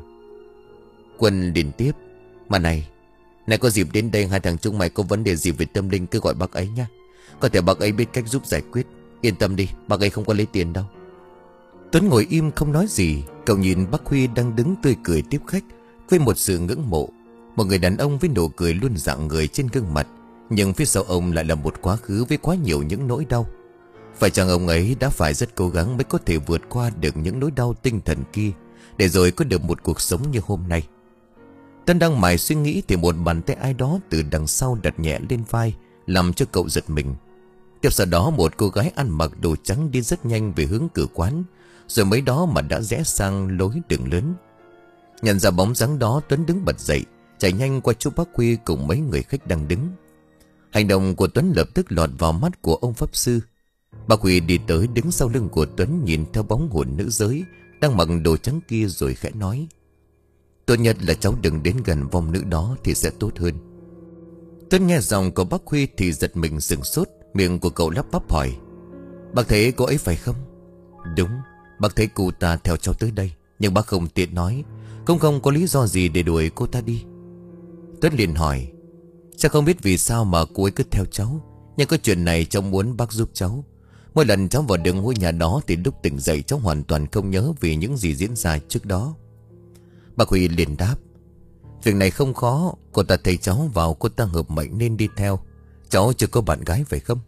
Speaker 1: Quân liền tiếp: "Mà này, này có dịp đến đây hai thằng chúng mày có vấn đề gì về tâm linh cứ gọi bác ấy nhá. Có thể bác ấy biết cách giúp giải quyết. Yên tâm đi, bác ấy không có lấy tiền đâu." Tuấn ngồi im không nói gì. Cậu nhìn bác Huy đang đứng tươi cười tiếp khách với một sự ngưỡng mộ. Một người đàn ông với nụ cười luôn rạng người trên gương mặt, nhưng phía sau ông lại là một quá khứ với quá nhiều những nỗi đau. Phải chăng ông ấy đã phải rất cố gắng mới có thể vượt qua được những nỗi đau tinh thần kia, để rồi có được một cuộc sống như hôm nay? Tân đang mải suy nghĩ thì một bàn tay ai đó từ đằng sau đặt nhẹ lên vai, làm cho cậu giật mình. Tiếp sau đó một cô gái ăn mặc đồ trắng đi rất nhanh về hướng cửa quán, rồi mấy đó mà đã rẽ sang lối đường lớn. Nhận ra bóng dáng đó, Tuấn đứng bật dậy, chạy nhanh qua chỗ bác Huy cùng mấy người khách đang đứng. Hành động của Tuấn lập tức lọt vào mắt của ông pháp sư. Bác Huy đi tới đứng sau lưng của Tuấn, nhìn theo bóng hồn nữ giới đang mặc đồ trắng kia rồi khẽ nói: "Tốt nhất là cháu đừng đến gần vong nữ đó thì sẽ tốt hơn." Tuấn nghe giọng của bác Huy thì giật mình sửng sốt, miệng của cậu lắp bắp hỏi: "Bác thấy cô ấy phải không?" "Đúng, bác thấy cô ta theo cháu tới đây, nhưng bác không tiện nói, cũng không có lý do gì để đuổi cô ta đi." Tuấn liền hỏi: "Cháu không biết vì sao mà cô ấy cứ theo cháu, nhưng có chuyện này cháu muốn bác giúp cháu. Mỗi lần cháu vào đường ngôi nhà đó thì lúc tỉnh dậy cháu hoàn toàn không nhớ vì những gì diễn ra trước đó." Bác Huy liền đáp: "Việc này không khó, cô ta thấy cháu vào cô ta hợp mệnh nên đi theo. Cháu chưa có bạn gái phải không?"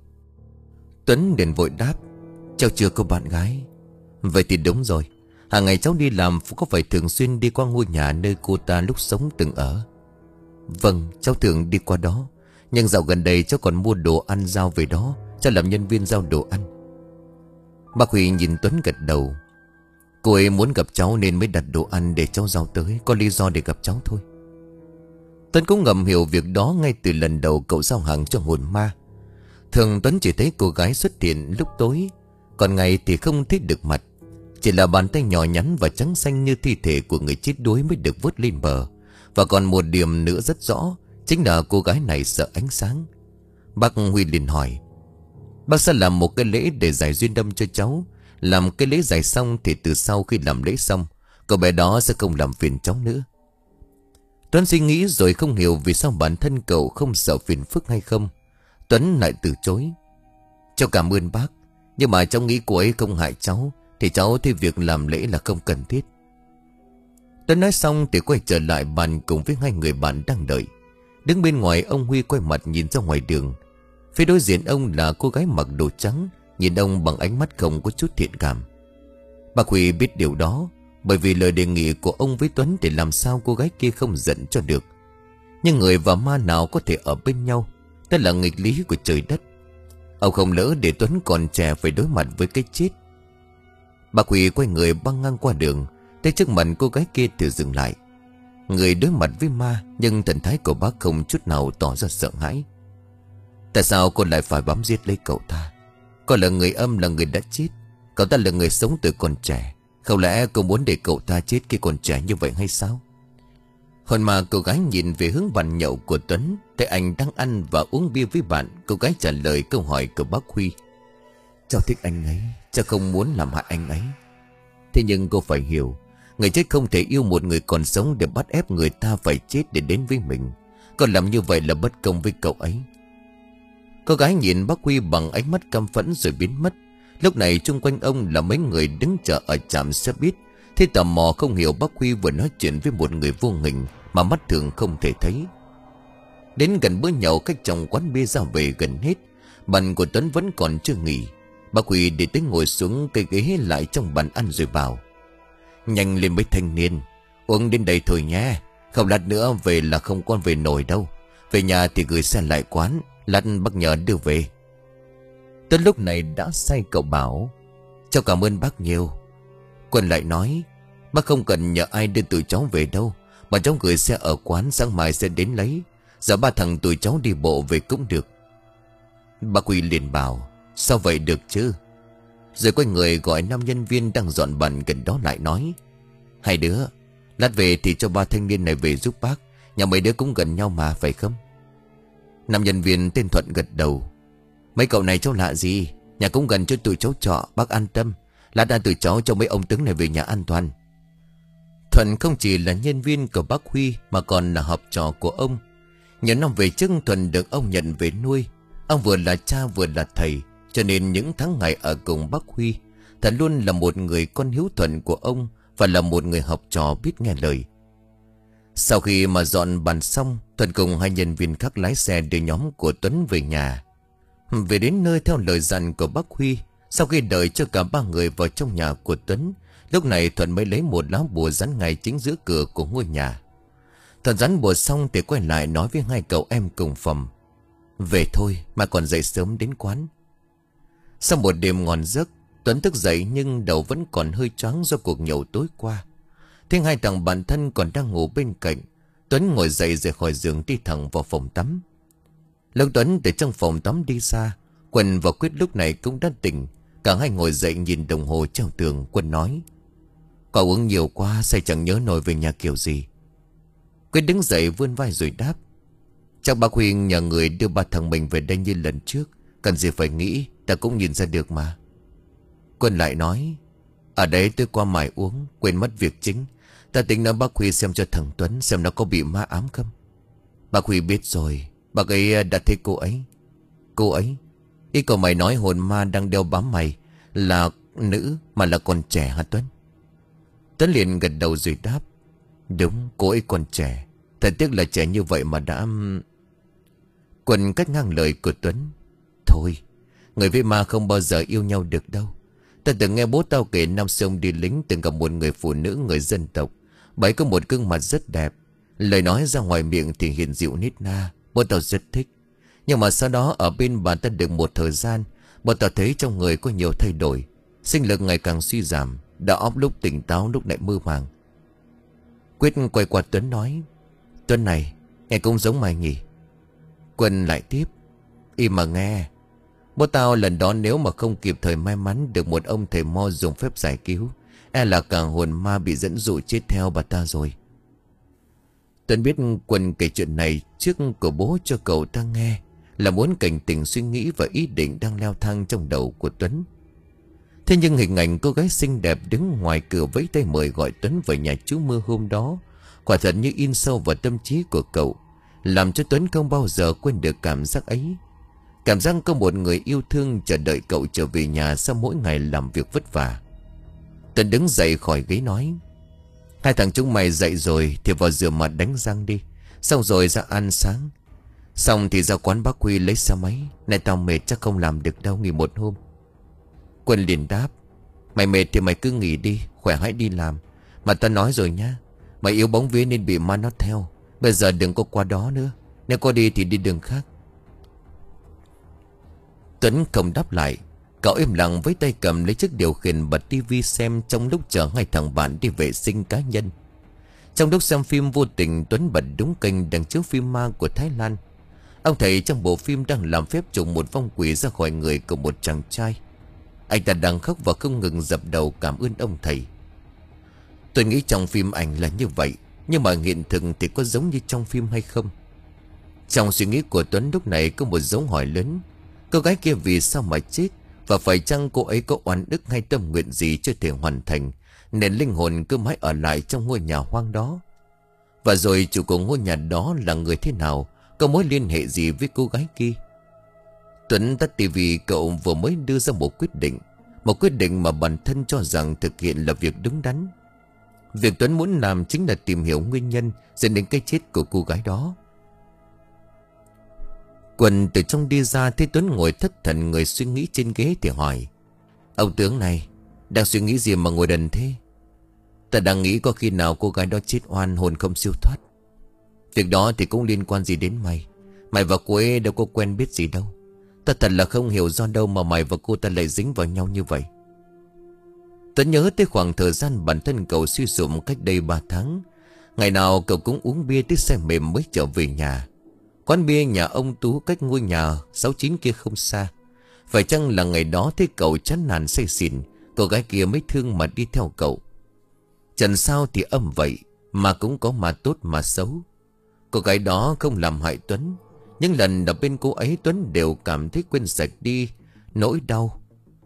Speaker 1: Tuấn liền vội đáp: "Cháu chưa có bạn gái." "Vậy thì đúng rồi. Hàng ngày cháu đi làm có phải thường xuyên đi qua ngôi nhà nơi cô ta lúc sống từng ở?" "Vâng, cháu thường đi qua đó. Nhưng dạo gần đây cháu còn mua đồ ăn giao về đó. Cháu làm nhân viên giao đồ ăn." Bác Huy nhìn Tuấn gật đầu: "Cô ấy muốn gặp cháu nên mới đặt đồ ăn để cháu giao tới, có lý do để gặp cháu thôi." Tuấn cũng ngầm hiểu việc đó ngay từ lần đầu cậu giao hàng cho hồn ma. Thường Tuấn chỉ thấy cô gái xuất hiện lúc tối, còn ngày thì không thấy được mặt. Chỉ là bàn tay nhỏ nhắn và trắng xanh như thi thể của người chết đuối mới được vớt lên bờ. Và còn một điểm nữa rất rõ, chính là cô gái này sợ ánh sáng. Bác Huy liền hỏi: "Bác sẽ làm một cái lễ để giải duyên đâm cho cháu. Làm cái lễ giải xong thì từ sau khi làm lễ xong, cậu bé đó sẽ không làm phiền cháu nữa." Tuấn suy nghĩ rồi không hiểu vì sao bản thân cậu không sợ phiền phức hay không. Tuấn lại từ chối: "Cháu cảm ơn bác, nhưng mà cháu nghĩ cô ấy không hại cháu, thì cháu thấy việc làm lễ là không cần thiết." Tuấn nói xong thì quay trở lại bàn cùng với hai người bạn đang đợi. Đứng bên ngoài, ông Huy quay mặt nhìn ra ngoài đường. Phía đối diện ông là cô gái mặc đồ trắng, nhìn ông bằng ánh mắt không có chút thiện cảm. Bác Huy biết điều đó, bởi vì lời đề nghị của ông với Tuấn để làm sao cô gái kia không giận cho được. Nhưng người và ma nào có thể ở bên nhau, đó là nghịch lý của trời đất. Ông không lỡ để Tuấn còn trẻ phải đối mặt với cái chết. Bác Huy quay người băng ngang qua đường, thấy trước mặt cô gái kia thì dừng lại. Người đối mặt với ma, nhưng thần thái của bác không chút nào tỏ ra sợ hãi. Tại sao cô lại phải bám giết lấy cậu ta? Cô là người âm, là người đã chết. Cậu ta là người sống từ còn trẻ. Không lẽ cô muốn để cậu ta chết khi còn trẻ như vậy hay sao? Hồn mà cô gái nhìn về hướng bàn nhậu của Tuấn, thấy anh đang ăn và uống bia với bạn. Cô gái trả lời câu hỏi của bác Huy. Cháu thích anh ấy, cháu không muốn làm hại anh ấy. Thế nhưng cô phải hiểu, người chết không thể yêu một người còn sống để bắt ép người ta phải chết để đến với mình. Còn làm như vậy là bất công với cậu ấy. Cô gái nhìn bác Huy bằng ánh mắt căm phẫn rồi biến mất. Lúc này chung quanh ông là mấy người đứng chờ ở trạm xe buýt. Thế tò mò không hiểu bác Huy vừa nói chuyện với một người vô hình mà mắt thường không thể thấy. Đến gần bữa nhậu, khách trong quán bia ra về gần hết. Bàn của Tuấn vẫn còn chưa nghỉ. Bác Huy để tới ngồi xuống cây ghế lại trong bàn ăn rồi bảo. Nhanh lên mấy thanh niên, uống đến đây thôi nhé. Không lát nữa về là không con về nổi đâu. Về nhà thì gửi xe lại quán, lát bác nhờ đưa về. Tuấn lúc này đã say, cậu bảo. Cháu cảm ơn bác nhiều. Quân lại nói. Bác không cần nhờ ai đưa tụi cháu về đâu, mà cháu gửi xe ở quán, sáng mai sẽ đến lấy. Giờ ba thằng tụi cháu đi bộ về cũng được. Bác Huy liền bảo. Sao vậy được chứ? Rồi quay người gọi năm nhân viên đang dọn bàn gần đó lại nói. Hai đứa, lát về thì cho ba thanh niên này về giúp bác. Nhà mấy đứa cũng gần nhau mà, phải không? Năm nhân viên tên Thuận gật đầu. Mấy cậu này cháu lạ gì, nhà cũng gần cho tụi cháu trọ, bác an tâm. Lát ra tụi cháu cho mấy ông tướng này về nhà an toàn. Thuận không chỉ là nhân viên của bác Huy mà còn là học trò của ông. Nhiều năm về trước Thuận được ông nhận về nuôi. Ông vừa là cha vừa là thầy, cho nên những tháng ngày ở cùng bác Huy, Thuận luôn là một người con hiếu thuận của ông và là một người học trò biết nghe lời. Sau khi mà dọn bàn xong, Thuận cùng hai nhân viên khác lái xe đưa nhóm của Tuấn về nhà. Về đến nơi theo lời dặn của bác Huy, sau khi đợi cho cả ba người vào trong nhà của Tuấn, lúc này Thuận mới lấy một lá bùa dán ngay chính giữa cửa của ngôi nhà. Thuận dán bùa xong thì quay lại nói với hai cậu em cùng phòng. Về thôi, mà còn dậy sớm đến quán. Sau một đêm ngon giấc, Tuấn thức dậy nhưng đầu vẫn còn hơi choáng do cuộc nhậu tối qua. Thế hai thằng bạn thân còn đang ngủ bên cạnh. Tuấn ngồi dậy rời khỏi giường đi thẳng vào phòng tắm. Lúc Tuấn từ trong phòng tắm đi ra, Quân và Quyết lúc này cũng đã tỉnh. Cả hai ngồi dậy nhìn đồng hồ treo tường. Quân nói. Cậu uống nhiều quá, say chẳng nhớ nổi về nhà kiểu gì. Quyết đứng dậy vươn vai rồi đáp. Chắc bác Huy nhờ người đưa ba thằng mình về đây như lần trước. Cần gì phải nghĩ, ta cũng nhìn ra được mà. Quân lại nói. Ở đây tôi qua mải uống, quên mất việc chính. Ta tính nói bác Huy xem cho thằng Tuấn, xem nó có bị ma ám không. Bác Huy biết rồi, bác ấy đã thấy cô ấy. Cô ấy? Ý cậu mày nói hồn ma đang đeo bám mày là nữ mà là còn trẻ hả Tuấn? Tuấn liền gật đầu rồi đáp. Đúng, cô ấy còn trẻ. Thật tiếc là trẻ như vậy mà đã... Quân cắt ngang lời của Tuấn. Thôi, người với ma không bao giờ yêu nhau được đâu. Ta từng nghe bố tao kể năm xưa ông đi lính từng gặp một người phụ nữ người dân tộc. Bà ấy có một gương mặt rất đẹp. Lời nói ra ngoài miệng thì hiền dịu nít na. Bố tao rất thích. Nhưng mà sau đó ở bên bà ta được một thời gian, bố tao thấy trong người có nhiều thay đổi. Sinh lực ngày càng suy giảm. Đầu óc lúc tỉnh táo lúc lại mơ màng. Quyết quay qua Tuấn nói. Tuấn này, nghe cũng giống mày nhỉ? Quân lại tiếp. Im mà nghe. Bố tao lần đó nếu mà không kịp thời may mắn được một ông thầy mo dùng phép giải cứu, e là cả hồn ma bị dẫn dụ chết theo bà ta rồi. Tuấn biết Quân kể chuyện này trước của bố cho cậu ta nghe là muốn cảnh tỉnh suy nghĩ và ý định đang leo thang trong đầu của Tuấn. Thế nhưng hình ảnh cô gái xinh đẹp đứng ngoài cửa vẫy tay mời gọi Tuấn về nhà chú Mưa hôm đó quả thật như in sâu vào tâm trí của cậu, làm cho Tuấn không bao giờ quên được cảm giác ấy. Cảm giác có một người yêu thương chờ đợi cậu trở về nhà sau mỗi ngày làm việc vất vả. Tuấn đứng dậy khỏi ghế nói. Hai thằng chúng mày dậy rồi thì vào rửa mặt đánh răng đi. Xong rồi ra ăn sáng. Xong thì ra quán bác Quy lấy xe máy. Này tao mệt chắc không làm được đâu, nghỉ một hôm. Quân liền đáp: Mày mệt thì mày cứ nghỉ đi, khỏe hãy đi làm. Mà tao nói rồi nhá, mày yếu bóng vía nên bị ma nó theo. Bây giờ đừng có qua đó nữa. Nếu có đi thì đi đường khác. Tuấn không đáp lại. Cậu im lặng với tay cầm lấy chiếc điều khiển bật tivi xem trong lúc chờ hai thằng bạn đi vệ sinh cá nhân. Trong lúc xem phim vô tình Tuấn bật đúng kênh đang chiếu phim ma của Thái Lan. Ông thầy trong bộ phim đang làm phép trùng một vong quỷ ra khỏi người của một chàng trai. Anh ta đang khóc và không ngừng dập đầu cảm ơn ông thầy. Tôi nghĩ trong phim ảnh là như vậy, nhưng mà hiện thực thì có giống như trong phim hay không? Trong suy nghĩ của Tuấn lúc này có một dấu hỏi lớn. Cô gái kia vì sao mà chết? Và phải chăng cô ấy có oan ức hay tâm nguyện gì chưa thể hoàn thành, nên linh hồn cứ mãi ở lại trong ngôi nhà hoang đó? Và rồi chủ của ngôi nhà đó là người thế nào? Có mối liên hệ gì với cô gái kia? Tuấn tắt tivi, cậu vừa mới đưa ra một quyết định. Một quyết định mà bản thân cho rằng thực hiện là việc đúng đắn. Việc Tuấn muốn làm chính là tìm hiểu nguyên nhân dẫn đến cái chết của cô gái đó. Quân từ trong đi ra thấy Tuấn ngồi thất thần người suy nghĩ trên ghế thì hỏi: Ông tướng này đang suy nghĩ gì mà ngồi đần thế? Ta đang nghĩ có khi nào cô gái đó chết oan hồn không siêu thoát. Việc đó thì cũng liên quan gì đến mày? Mày và cô ấy đâu có quen biết gì đâu. Ta thật là không hiểu do đâu mà mày và cô ta lại dính vào nhau như vậy. Tuấn nhớ tới khoảng thời gian bản thân cậu suy sụp cách đây ba tháng. Ngày nào cậu cũng uống bia tới xe mềm mới trở về nhà. Quán bia nhà ông Tú cách ngôi nhà sáu chín kia không xa. Phải chăng là ngày đó thấy cậu chán nản say xỉn, cô gái kia mới thương mà đi theo cậu? Trần sao thì âm vậy, mà cũng có mà tốt mà xấu. Cô gái đó không làm hại Tuấn. Những lần ở bên cô ấy Tuấn đều cảm thấy quên sạch đi nỗi đau.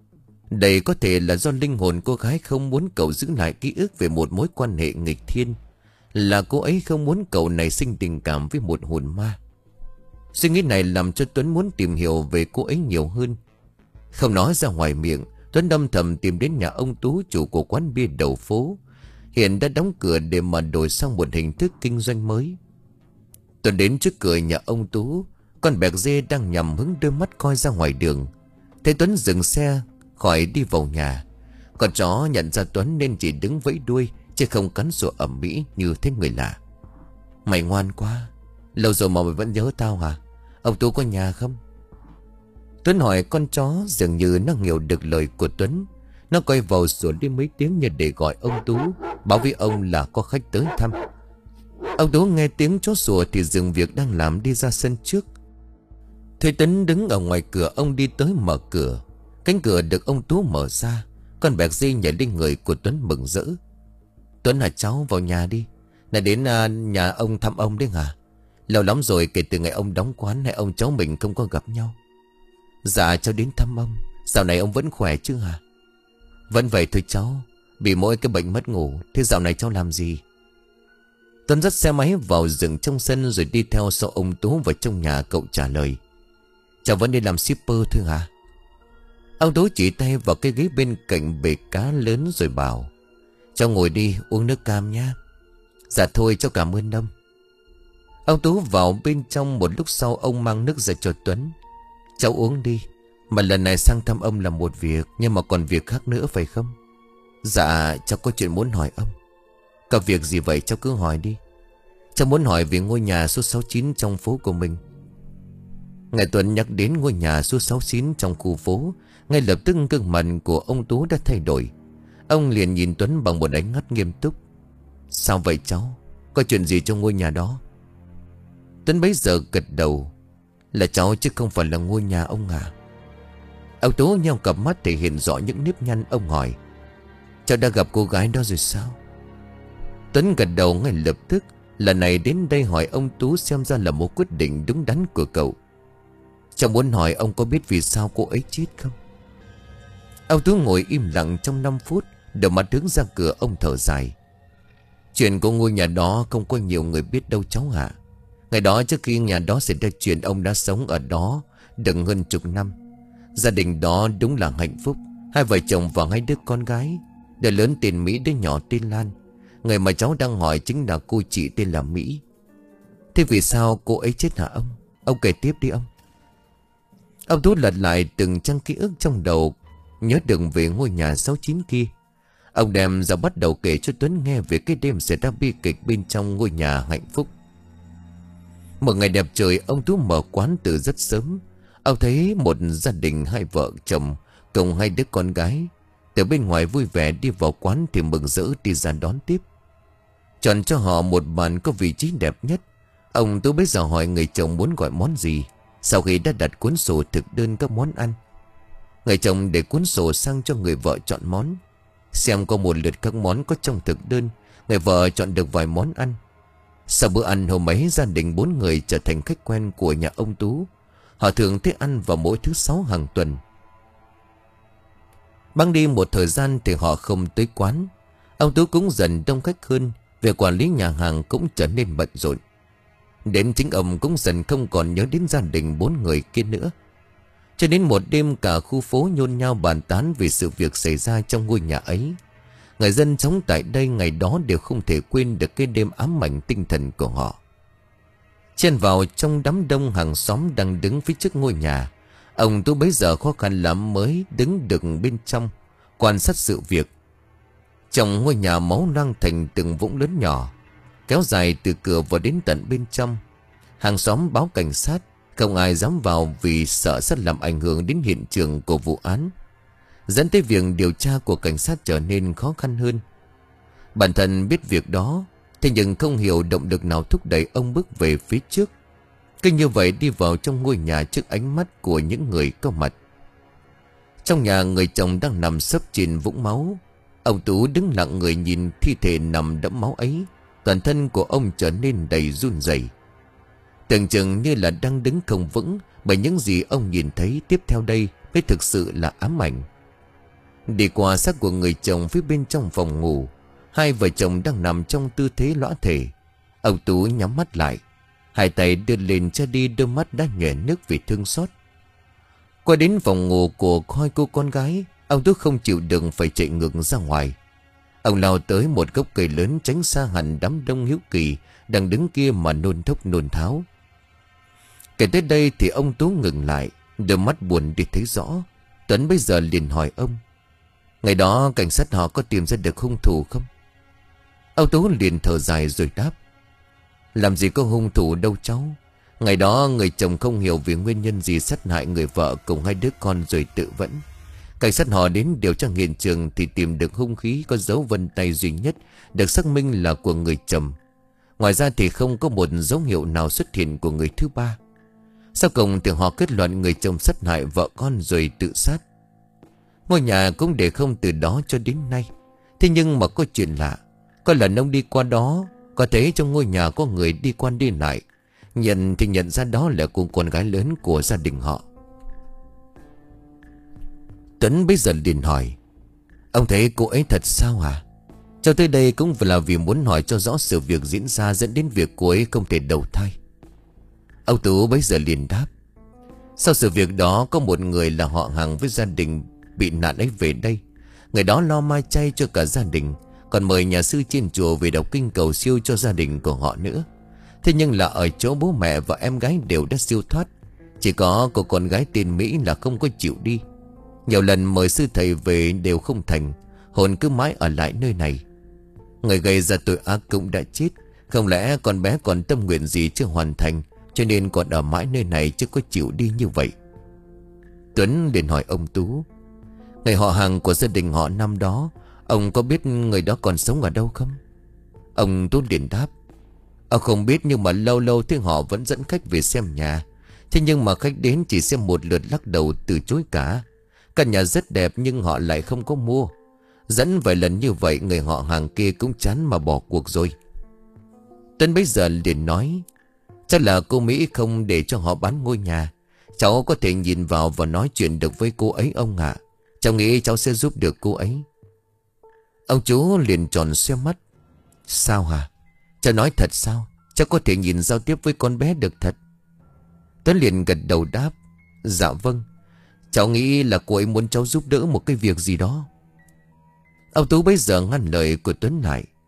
Speaker 1: Đây có thể là do linh hồn cô gái không muốn cậu giữ lại ký ức về một mối quan hệ nghịch thiên. Là cô ấy không muốn cậu nảy sinh tình cảm với một hồn ma. Suy nghĩ này làm cho Tuấn muốn tìm hiểu về cô ấy nhiều hơn. Không nói ra ngoài miệng, Tuấn âm thầm tìm đến nhà ông Tú, chủ của quán bia đầu phố. Hiện đã đóng cửa để mà đổi sang một hình thức kinh doanh mới. Tuấn đến trước cửa nhà ông Tú. Con bẹc dê đang nhằm hướng đôi mắt coi ra ngoài đường. Thấy Tuấn dừng xe khỏi đi vào nhà. Con chó nhận ra Tuấn nên chỉ đứng vẫy đuôi, chứ không cắn sủa ầm ĩ như thế người lạ. Mày ngoan quá. Lâu rồi mà mày vẫn nhớ tao hả? Ông Tú có nhà không? Tuấn hỏi con chó, dường như nó hiểu được lời của Tuấn. Nó quay vào sủa đi mấy tiếng như để gọi ông Tú, báo với ông là có khách tới thăm. Ông Tú nghe tiếng chó sủa thì dừng việc đang làm đi ra sân trước. Thấy Tuấn đứng ở ngoài cửa, ông đi tới mở cửa. Cánh cửa được ông Tú mở ra. Con bẹc dê nhảy lên người của Tuấn mừng rỡ. Tuấn hả cháu, vào nhà đi. Này đến à, nhà ông thăm ông đấy hả? Lâu lắm rồi kể từ ngày ông đóng quán hay ông cháu mình không có gặp nhau. Dạ cháu đến thăm ông. Dạo này ông vẫn khỏe chứ hả? Vẫn vậy thôi cháu. Bị mỗi cái bệnh mất ngủ. Thế dạo này cháu làm gì? Tuấn dắt xe máy vào rừng trong sân rồi đi theo sau ông Tú vào trong nhà. Cậu trả lời: Cháu vẫn đi làm shipper thôi hả? Ông Tú chỉ tay vào cái ghế bên cạnh bể cá lớn rồi bảo: Cháu ngồi đi uống nước cam nhá. Dạ thôi cháu cảm ơn ông. Ông Tú vào bên trong. Một lúc sau ông mang nước ra cho Tuấn. Cháu uống đi. Mà lần này sang thăm ông là một việc, nhưng mà còn việc khác nữa phải không? Dạ cháu có chuyện muốn hỏi ông. Có việc gì vậy cháu cứ hỏi đi. Cháu muốn hỏi về ngôi nhà số sáu chín trong phố của mình. Ngài Tuấn nhắc đến ngôi nhà số sáu chín trong khu phố, ngay lập tức gương mặt của ông Tú đã thay đổi. Ông liền nhìn Tuấn bằng một ánh mắt nghiêm túc. Sao vậy cháu? Có chuyện gì trong ngôi nhà đó? Tuấn bấy giờ gật đầu. Là cháu chứ không phải là ngôi nhà ông à? Ông Tú nheo cặp mắt thể hiện rõ những nếp nhăn. Ông hỏi: Cháu đã gặp cô gái đó rồi sao? Tuấn gật đầu ngay lập tức. Lần này đến đây hỏi ông Tú xem ra là một quyết định đúng đắn của cậu. Cháu muốn hỏi ông có biết vì sao cô ấy chết không? Ông Tú ngồi im lặng trong năm phút. Đầu mặt hướng ra cửa ông thở dài. Chuyện của ngôi nhà đó không có nhiều người biết đâu cháu ạ. Ngày đó trước khi nhà đó xảy ra chuyện, ông đã sống ở đó được hơn chục năm. Gia đình đó đúng là hạnh phúc. Hai vợ chồng và hai đứa con gái. Đứa lớn tên Mỹ, đứa nhỏ tên Lan. Người mà cháu đang hỏi chính là cô chị tên là Mỹ. Thế vì sao cô ấy chết hả ông? Ông kể tiếp đi ông. Ông Tú lật lại từng trang ký ức trong đầu, nhớ được về ngôi nhà sáu chín kia. Ông đem ra bắt đầu kể cho Tuấn nghe về cái đêm xảy ra bi kịch bên trong ngôi nhà hạnh phúc. Một ngày đẹp trời, ông Tú mở quán từ rất sớm. Ông thấy một gia đình hai vợ chồng cùng hai đứa con gái từ bên ngoài vui vẻ đi vào quán thì mừng rỡ đi ra đón tiếp. Chọn cho họ một bàn có vị trí đẹp nhất. Ông Tú bây giờ hỏi người chồng muốn gọi món gì. Sau khi đã đặt cuốn sổ thực đơn các món ăn, người chồng để cuốn sổ sang cho người vợ chọn món. Xem có một lượt các món có trong thực đơn, người vợ chọn được vài món ăn. Sau bữa ăn hôm ấy, gia đình bốn người trở thành khách quen của nhà ông Tú. Họ thường tới ăn vào mỗi thứ sáu hàng tuần. Băng đi một thời gian thì họ không tới quán. Ông Tú cũng dần đông khách hơn. Việc quản lý nhà hàng cũng trở nên bận rộn. Đến chính ông cũng dần không còn nhớ đến gia đình bốn người kia nữa. Cho đến một đêm, cả khu phố nhôn nhao bàn tán về sự việc xảy ra trong ngôi nhà ấy. Người dân sống tại đây ngày đó đều không thể quên được cái đêm ám ảnh tinh thần của họ. Chen vào trong đám đông hàng xóm đang đứng phía trước ngôi nhà, ông Tú bấy giờ khó khăn lắm mới đứng được bên trong quan sát sự việc. Trong ngôi nhà máu loang thành từng vũng lớn nhỏ, kéo dài từ cửa vào đến tận bên trong. Hàng xóm báo cảnh sát, không ai dám vào vì sợ sẽ làm ảnh hưởng đến hiện trường của vụ án, dẫn tới việc điều tra của cảnh sát trở nên khó khăn hơn. Bản thân biết việc đó, thế nhưng không hiểu động lực nào thúc đẩy ông bước về phía trước, cứ như vậy đi vào trong ngôi nhà trước ánh mắt của những người có mặt. Trong nhà, người chồng đang nằm sấp trên vũng máu. Ông Tú đứng lặng người nhìn thi thể nằm đẫm máu ấy. Toàn thân của ông trở nên đầy run rẩy, tưởng chừng như là đang đứng không vững, bởi những gì ông nhìn thấy tiếp theo đây mới thực sự là ám ảnh. Đi qua xác của người chồng phía bên trong phòng ngủ, hai vợ chồng đang nằm trong tư thế lõa thể. Ông Tú nhắm mắt lại, hai tay đưa lên che đi đôi mắt đã nhòe nước vì thương xót. Qua đến phòng ngủ của hai cô con gái, ông Tú không chịu đựng phải chạy ngược ra ngoài. Ông lao tới một gốc cây lớn, tránh xa hẳn đám đông hiếu kỳ đang đứng kia mà nôn thốc nôn tháo. Kể tới đây thì ông Tú ngừng lại, đôi mắt buồn đi thấy rõ. Tuấn bây giờ liền hỏi ông: ngày đó cảnh sát họ có tìm ra được hung thủ không? Ông Tú liền thở dài rồi đáp: làm gì có hung thủ đâu cháu. Ngày đó người chồng không hiểu vì nguyên nhân gì sát hại người vợ cùng hai đứa con rồi tự vẫn. Cảnh sát họ đến điều tra hiện trường thì tìm được hung khí có dấu vân tay duy nhất được xác minh là của người chồng. Ngoài ra thì không có một dấu hiệu nào xuất hiện của người thứ ba. Sau cùng thì họ kết luận người chồng sát hại vợ con rồi tự sát. Ngôi nhà cũng để không từ đó cho đến nay. Thế nhưng mà có chuyện lạ, có lần ông đi qua đó, có thấy trong ngôi nhà có người đi qua đi lại. Nhận thì nhận ra đó là cô con gái lớn của gia đình họ. Tuấn bây giờ liền hỏi: ông thấy cô ấy thật sao hả? Cháu tới đây cũng là vì muốn hỏi cho rõ sự việc diễn ra dẫn đến việc cô ấy không thể đầu thai. Ông Tú bây giờ liền đáp: sau sự việc đó có một người là họ hàng với gia đình bị nạn ấy về đây. Người đó lo mai chay cho cả gia đình, còn mời nhà sư trên chùa về đọc kinh cầu siêu cho gia đình của họ nữa. Thế nhưng là ở chỗ bố mẹ và em gái đều đã siêu thoát, chỉ có cô con gái tên Mỹ là không có chịu đi. Nhiều lần mời sư thầy về đều không thành, hồn cứ mãi ở lại nơi này. Người gây ra tội ác cũng đã chết, không lẽ con bé còn tâm nguyện gì chưa hoàn thành, cho nên còn ở mãi nơi này chứ có chịu đi như vậy. Tuấn liền hỏi ông Tú: người họ hàng của gia đình họ năm đó, ông có biết người đó còn sống ở đâu không? Ông Tú liền đáp: ông không biết, nhưng mà lâu lâu thì họ vẫn dẫn khách về xem nhà. Thế nhưng mà khách đến chỉ xem một lượt lắc đầu từ chối cả. Căn nhà rất đẹp nhưng họ lại không có mua. Dẫn vài lần như vậy, người họ hàng kia cũng chán mà bỏ cuộc rồi. Tuấn bấy giờ liền nói: chắc là cô Mỹ không để cho họ bán ngôi nhà. Cháu có thể nhìn vào và nói chuyện được với cô ấy ông ạ. Cháu nghĩ cháu sẽ giúp được cô ấy. Ông chú liền tròn xoe mắt: sao hả? Cháu nói thật sao? Cháu có thể nhìn giao tiếp với con bé được thật? Tuấn liền gật đầu đáp: dạ vâng. Cháu nghĩ là cô ấy muốn cháu giúp đỡ một cái việc gì đó. Ông Tú bây giờ ngăn lời của Tuấn lại: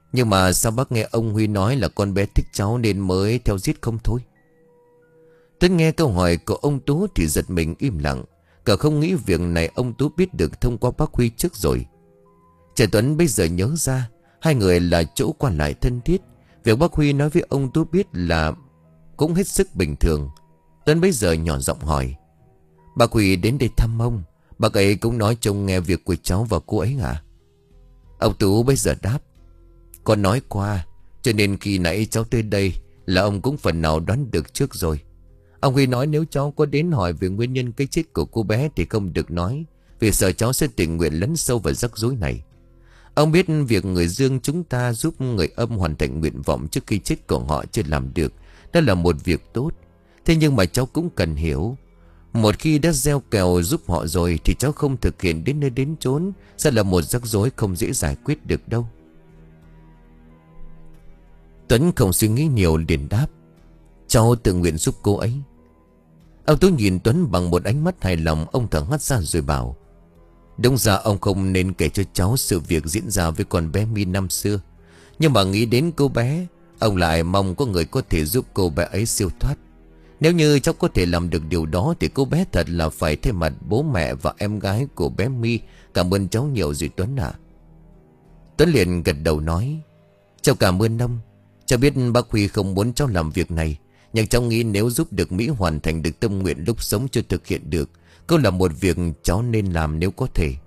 Speaker 1: Nhưng mà sao bác nghe ông Huy nói là con bé thích cháu nên mới theo giết không thôi? Tuấn nghe câu hỏi của ông Tú thì giật mình im lặng. Cậu không nghĩ việc này ông Tú biết được thông qua bác Huy trước rồi. Trẻ Tuấn bây giờ nhớ ra hai người là chỗ qua lại thân thiết. Việc bác Huy nói với ông Tú biết là cũng hết sức bình thường. Tuấn bây giờ nhỏ giọng hỏi: bác Huy đến đây thăm ông, bác ấy cũng nói trông nghe việc của cháu và cô ấy à? Ông Tú bây giờ đáp: con nói qua, cho nên khi nãy cháu tới đây là ông cũng phần nào đoán được trước rồi. Ông Huy nói nếu cháu có đến hỏi về nguyên nhân cái chết của cô bé thì không được nói, vì sợ cháu sẽ tình nguyện lấn sâu vào rắc rối này. Ông biết việc người dương chúng ta giúp người âm hoàn thành nguyện vọng trước khi chết của họ chưa làm được, đó là một việc tốt. Thế nhưng mà cháu cũng cần hiểu, một khi đã gieo kèo giúp họ rồi thì cháu không thực hiện đến nơi đến chốn sẽ là một rắc rối không dễ giải quyết được đâu. Tuấn không suy nghĩ nhiều liền đáp: cháu tự nguyện giúp cô ấy. Ông Tú nhìn Tuấn bằng một ánh mắt hài lòng. Ông thở hắt ra rồi bảo: đúng ra ông không nên kể cho cháu sự việc diễn ra với con bé My năm xưa, nhưng mà nghĩ đến cô bé, ông lại mong có người có thể giúp cô bé ấy siêu thoát. Nếu như cháu có thể làm được điều đó thì cô bé thật là phải thay mặt bố mẹ và em gái của bé My cảm ơn cháu nhiều rồi Tuấn ạ. Tuấn liền gật đầu nói: cháu cảm ơn ông. Cháu biết bác Huy không muốn cháu làm việc này, nhưng cháu nghĩ nếu giúp được Mỹ hoàn thành được tâm nguyện lúc sống chưa thực hiện được, cũng là một việc cháu nên làm nếu có thể.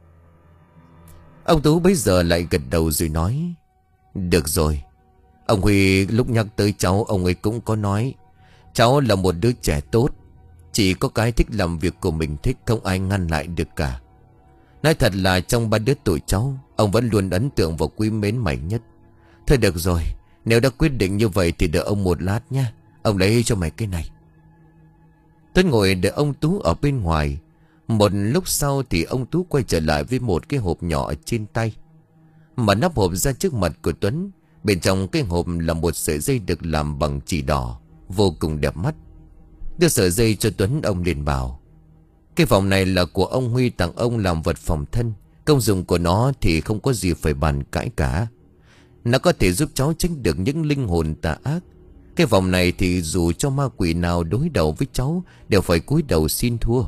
Speaker 1: Ông Tú bấy giờ lại gật đầu rồi nói: được rồi. Ông Huy lúc nhắc tới cháu, ông ấy cũng có nói cháu là một đứa trẻ tốt, chỉ có cái thích làm việc của mình thích, không ai ngăn lại được cả. Nói thật là trong ba đứa tuổi cháu, ông vẫn luôn ấn tượng và quý mến mày nhất. Thôi được rồi, nếu đã quyết định như vậy thì đợi ông một lát nha, ông lấy cho mày cái này. Tuấn ngồi đợi ông Tú ở bên ngoài. Một lúc sau thì ông Tú quay trở lại với một cái hộp nhỏ ở trên tay. Mở nắp hộp ra trước mặt của Tuấn. Bên trong cái hộp là một sợi dây được làm bằng chỉ đỏ, vô cùng đẹp mắt. Đưa sợi dây cho Tuấn, ông liền bảo: cái vòng này là của ông Huy tặng ông làm vật phòng thân. Công dụng của nó thì không có gì phải bàn cãi cả. Nó có thể giúp cháu tránh được những linh hồn tà ác. Cái vòng này thì dù cho ma quỷ nào đối đầu với cháu đều phải cúi đầu xin thua.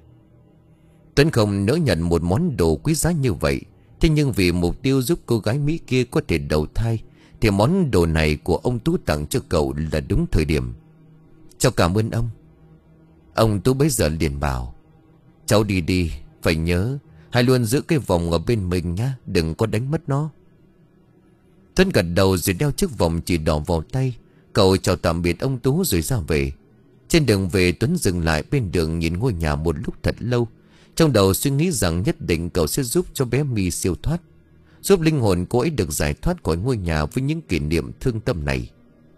Speaker 1: Tuấn không nỡ nhận một món đồ quý giá như vậy. Thế nhưng vì mục tiêu giúp cô gái Mỹ kia có thể đầu thai, thì món đồ này của ông Tú tặng cho cậu là đúng thời điểm. Cháu cảm ơn ông. Ông Tú bấy giờ liền bảo: cháu đi đi, phải nhớ hãy luôn giữ cái vòng ở bên mình nhá, đừng có đánh mất nó. Tuấn gật đầu rồi đeo chiếc vòng chỉ đỏ vào tay. Cậu chào tạm biệt ông Tú rồi ra về. Trên đường về, Tuấn dừng lại bên đường nhìn ngôi nhà một lúc thật lâu, trong đầu suy nghĩ rằng nhất định cậu sẽ giúp cho bé My siêu thoát, giúp linh hồn cô ấy được giải thoát khỏi ngôi nhà với những kỷ niệm thương tâm này.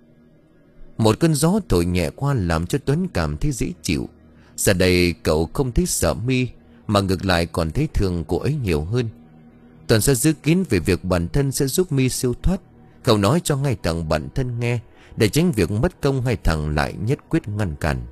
Speaker 1: Một cơn gió thổi nhẹ qua làm cho Tuấn cảm thấy dễ chịu. Giờ đây cậu không thấy sợ My, mà ngược lại còn thấy thương cô ấy nhiều hơn. Tuấn sẽ giữ kín về việc bản thân sẽ giúp My siêu thoát, không nói cho ngay thằng bản thân nghe, để tránh việc mất công hay thằng lại nhất quyết ngăn cản.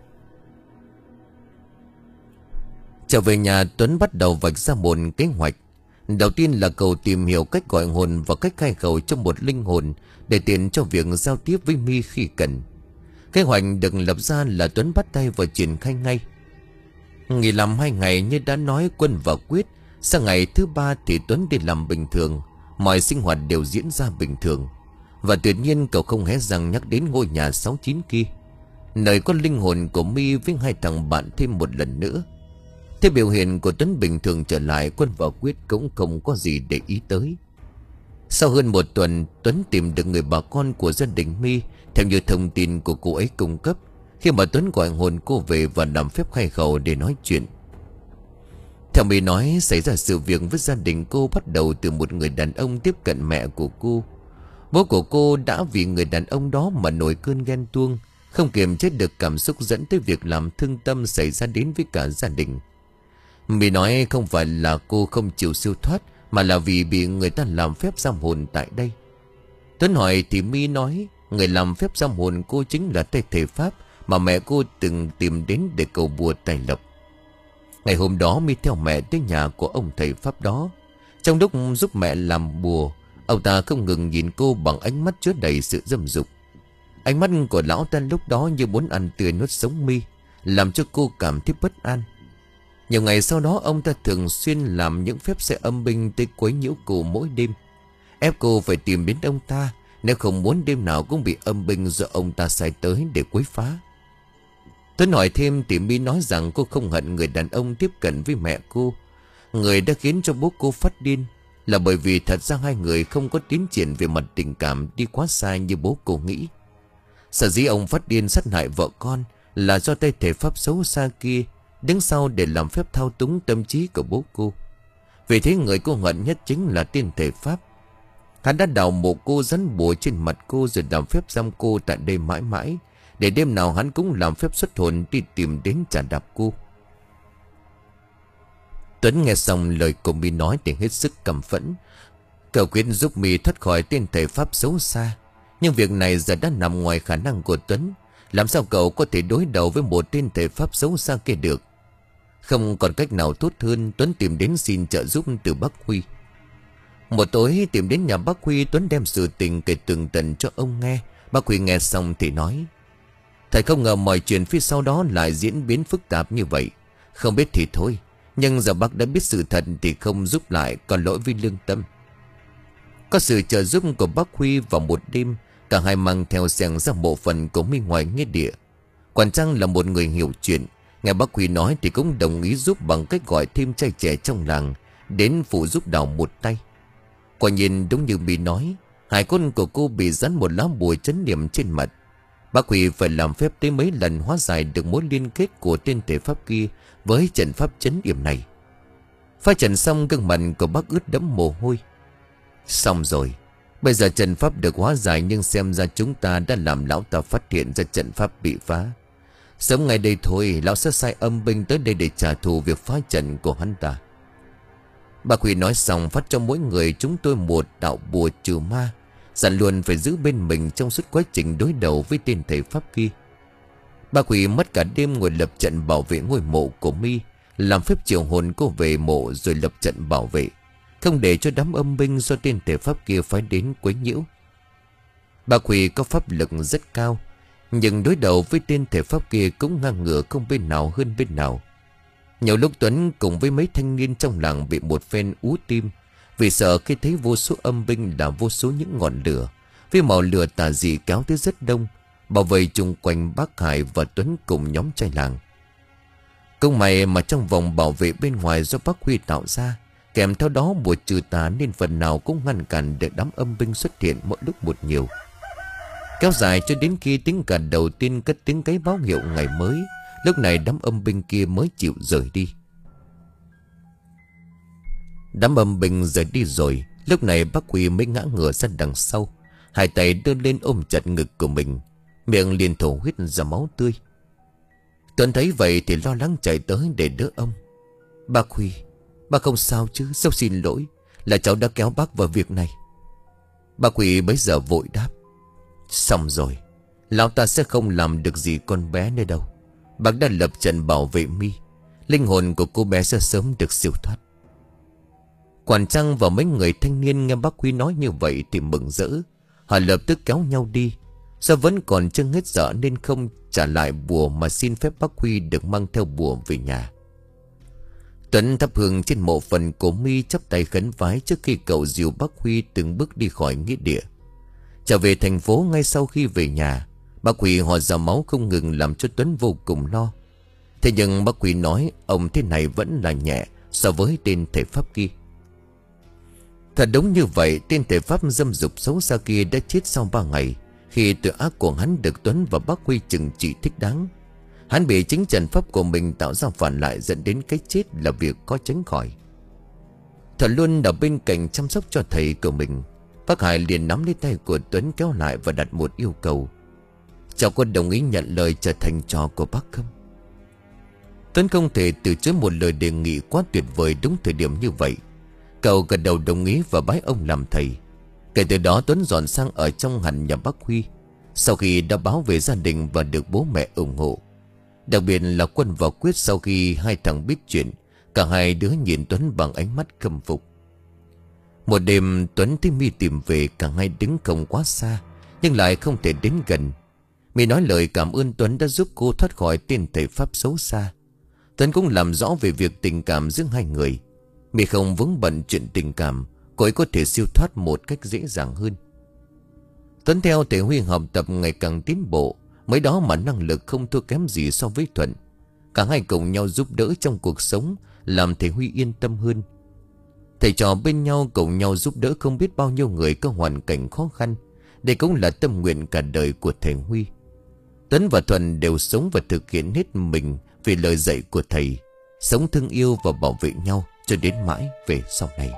Speaker 1: Trở về nhà, Tuấn bắt đầu vạch ra một kế hoạch. Đầu tiên là cậu tìm hiểu cách gọi hồn và cách khai khẩu cho một linh hồn để tiện cho việc giao tiếp với My khi cần. Kế hoạch được lập ra là Tuấn bắt tay vào triển khai ngay. Nghỉ làm hai ngày như đã nói Quân và Quyết. Sang ngày thứ ba thì Tuấn đi làm bình thường, mọi sinh hoạt đều diễn ra bình thường. Và tuyệt nhiên cậu không hé răng nhắc đến ngôi nhà sáu chín kia, nơi có linh hồn của My với hai thằng bạn thêm một lần nữa. Thế biểu hiện của Tuấn bình thường trở lại, Quân và Quyết cũng không có gì để ý tới. Sau hơn một tuần, Tuấn tìm được người bà con của gia đình My theo như thông tin của cô ấy cung cấp. Khi mà Tuấn gọi hồn cô về và làm phép khai khẩu để nói chuyện. Theo My nói, xảy ra sự việc với gia đình cô bắt đầu từ một người đàn ông tiếp cận mẹ của cô. Bố của cô đã vì người đàn ông đó mà nổi cơn ghen tuông, không kiềm chế được cảm xúc dẫn tới việc làm thương tâm xảy ra đến với cả gia đình. My nói không phải là cô không chịu siêu thoát, mà là vì bị người ta làm phép giam hồn tại đây. Tuấn hỏi thì My nói người làm phép giam hồn cô chính là tay thầy Pháp mà mẹ cô từng tìm đến để cầu bùa tài lộc. Ngày hôm đó My theo mẹ tới nhà của ông thầy Pháp đó. Trong lúc giúp mẹ làm bùa, Ông ta không ngừng nhìn cô bằng ánh mắt chứa đầy sự dâm dục. Ánh mắt của lão ta lúc đó như muốn ăn tươi nuốt sống Mi, làm cho cô cảm thấy bất an. Nhiều ngày sau đó ông ta thường xuyên làm những phép xe âm binh tới quấy nhiễu cô mỗi đêm, ép cô phải tìm đến ông ta, nếu không muốn đêm nào cũng bị âm binh do ông ta sai tới để quấy phá. Tuấn hỏi thêm thì Mi nói rằng cô không hận người đàn ông tiếp cận với mẹ cô. Người đã khiến cho bố cô phát điên là bởi vì thật ra hai người không có tiến triển về mặt tình cảm đi quá xa như bố cô nghĩ. Sở dĩ ông phát điên sát hại vợ con là do tay thể pháp xấu xa kia đứng sau để làm phép thao túng tâm trí của bố cô. Vì thế người cô hận nhất chính là tên thể pháp. Hắn đã đào mộ cô, rắn bùa trên mặt cô rồi làm phép giam cô tại đây mãi mãi, để đêm nào hắn cũng làm phép xuất hồn đi tìm đến trả đạp cô. Tuấn nghe xong lời của Mi nói thì hết sức căm phẫn. Cậu quyết giúp Mi thoát khỏi tên thể pháp xấu xa, nhưng việc này giờ đã nằm ngoài khả năng của Tuấn. Làm sao cậu có thể đối đầu với một tên thể pháp xấu xa kia được? Không còn cách nào tốt hơn, Tuấn tìm đến xin trợ giúp từ bác Huy. Một tối tìm đến nhà bác Huy, Tuấn đem sự tình kể tường tận cho ông nghe. Bác Huy nghe xong thì nói: thầy không ngờ mọi chuyện phía sau đó lại diễn biến phức tạp như vậy. Không biết thì thôi, nhưng giờ bác đã biết sự thật thì không giúp lại còn lỗi với lương tâm. Có sự trợ giúp của bác Huy, vào một đêm cả hai mang theo xẻng ra bộ phận của Mi ngoài nghĩa địa. Quản Trang là một người hiểu chuyện, nghe bác Huy nói thì cũng đồng ý giúp bằng cách gọi thêm trai trẻ trong làng đến phụ giúp đào một tay. Quả nhiên đúng như Mi nói, hai con của cô bị dán một lá bùa trấn niệm trên mặt. Bác Huy phải làm phép tới mấy lần hóa giải được mối liên kết của tên thể pháp kia với trận pháp trấn niệm này. Phá trận xong, gương mặt của bác ướt đẫm mồ hôi. Xong rồi, bây giờ trận pháp được hóa giải, nhưng xem ra chúng ta đã làm lão ta phát hiện ra trận pháp bị phá. Sớm ngày đây thôi, lão sẽ sai âm binh tới đây để trả thù việc phá trận của hắn ta. Bác Huy nói xong phát cho mỗi người chúng tôi một đạo bùa trừ ma, dặn luôn phải giữ bên mình trong suốt quá trình đối đầu với tên thầy pháp kia. Bác Huy mất cả đêm ngồi lập trận bảo vệ ngôi mộ của Mi, làm phép triệu hồn cô về mộ rồi lập trận bảo vệ, không để cho đám âm binh do tên thể pháp kia phái đến quấy nhiễu. Bác Huy có pháp lực rất cao, nhưng đối đầu với tên thể pháp kia cũng ngang ngửa không bên nào hơn bên nào. Nhiều lúc Tuấn cùng với mấy thanh niên trong làng bị một phen ú tim, vì sợ khi thấy vô số âm binh là vô số những ngọn lửa với màu lửa tà dị kéo tới rất đông, bảo vệ chung quanh bác Hải và Tuấn cùng nhóm trai làng. Công may mà trong vòng bảo vệ bên ngoài do bác Huy tạo ra, kèm theo đó bùa trừ tà, nên phần nào cũng ngăn cản được đám âm binh xuất hiện mỗi lúc một nhiều. Kéo dài cho đến khi tiếng cà đầu tiên cất tiếng cái báo hiệu ngày mới, lúc này đám âm binh kia mới chịu rời đi. Đám âm binh rời đi rồi, lúc này bác Huy mới ngã ngửa ra đằng sau, hai tay đưa lên ôm chặt ngực của mình, miệng liền thổ huyết ra máu tươi. Tuấn thấy vậy thì lo lắng chạy tới để đỡ ông. Bác Huy, bác không sao chứ? Sao xin lỗi, là cháu đã kéo bác vào việc này. Bác Huy bấy giờ vội đáp: xong rồi, lão ta sẽ không làm được gì con bé nữa đâu. Bác đã lập trận bảo vệ Mi, linh hồn của cô bé sẽ sớm được siêu thoát. Quản Trang và mấy người thanh niên nghe bác Huy nói như vậy thì mừng rỡ. Họ lập tức kéo nhau đi. Do vẫn còn chưa hết sợ nên không trả lại bùa, mà xin phép bác Huy được mang theo bùa về nhà. Tuấn thắp hương trên mộ phần của Mi, chắp tay khấn vái trước khi cậu dìu bác Huy từng bước đi khỏi nghĩa địa. Trở về thành phố, ngay sau khi về nhà, bác Huy ho ra máu không ngừng làm cho Tuấn vô cùng lo. Thế nhưng bác Huy nói ông thế này vẫn là nhẹ so với tên thể pháp kia. Thật đúng như vậy, tên thể pháp dâm dục xấu xa kia đã chết sau ba ngày, khi tội ác của hắn được Tuấn và bác Huy trừng trị thích đáng. Hắn bị chính trận pháp của mình tạo ra phản lại, dẫn đến cái chết là việc có tránh khỏi. Thật luôn ở bên cạnh chăm sóc cho thầy của mình, bác Hải liền nắm lấy tay của Tuấn kéo lại và đặt một yêu cầu: cháu có đồng ý nhận lời trở thành trò của bác không? Tuấn không thể từ chối một lời đề nghị quá tuyệt vời đúng thời điểm như vậy. Cậu gật đầu đồng ý và bái ông làm thầy. Kể từ đó Tuấn dọn sang ở trong hẳn nhà bác Huy, sau khi đã báo về gia đình và được bố mẹ ủng hộ. Đặc biệt là Quân và Quyết, sau khi hai thằng biết chuyện, cả hai đứa nhìn Tuấn bằng ánh mắt khâm phục. Một đêm Tuấn thấy My tìm về, cả hai đứng không quá xa nhưng lại không thể đến gần. My nói lời cảm ơn Tuấn đã giúp cô thoát khỏi tên thầy pháp xấu xa. Tuấn cũng làm rõ về việc tình cảm giữa hai người. My không vướng bận chuyện tình cảm, cô ấy có thể siêu thoát một cách dễ dàng hơn. Tuấn theo thầy Huy học tập ngày càng tiến bộ, mới đó mà năng lực không thua kém gì so với Thuận. Cả hai cùng nhau giúp đỡ trong cuộc sống, làm thầy Huy yên tâm hơn. Thầy trò bên nhau cùng nhau giúp đỡ không biết bao nhiêu người có hoàn cảnh khó khăn. Đây cũng là tâm nguyện cả đời của thầy Huy. Tuấn và Thuận đều sống và thực hiện hết mình vì lời dạy của thầy, sống thương yêu và bảo vệ nhau cho đến mãi về sau này.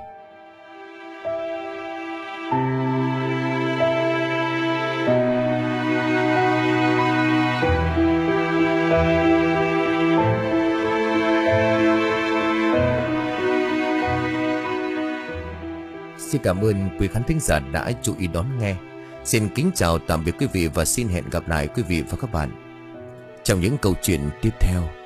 Speaker 1: Xin cảm ơn quý khán thính giả đã chú ý đón nghe. Xin kính chào tạm biệt quý vị và xin hẹn gặp lại quý vị và các bạn trong những câu chuyện tiếp theo.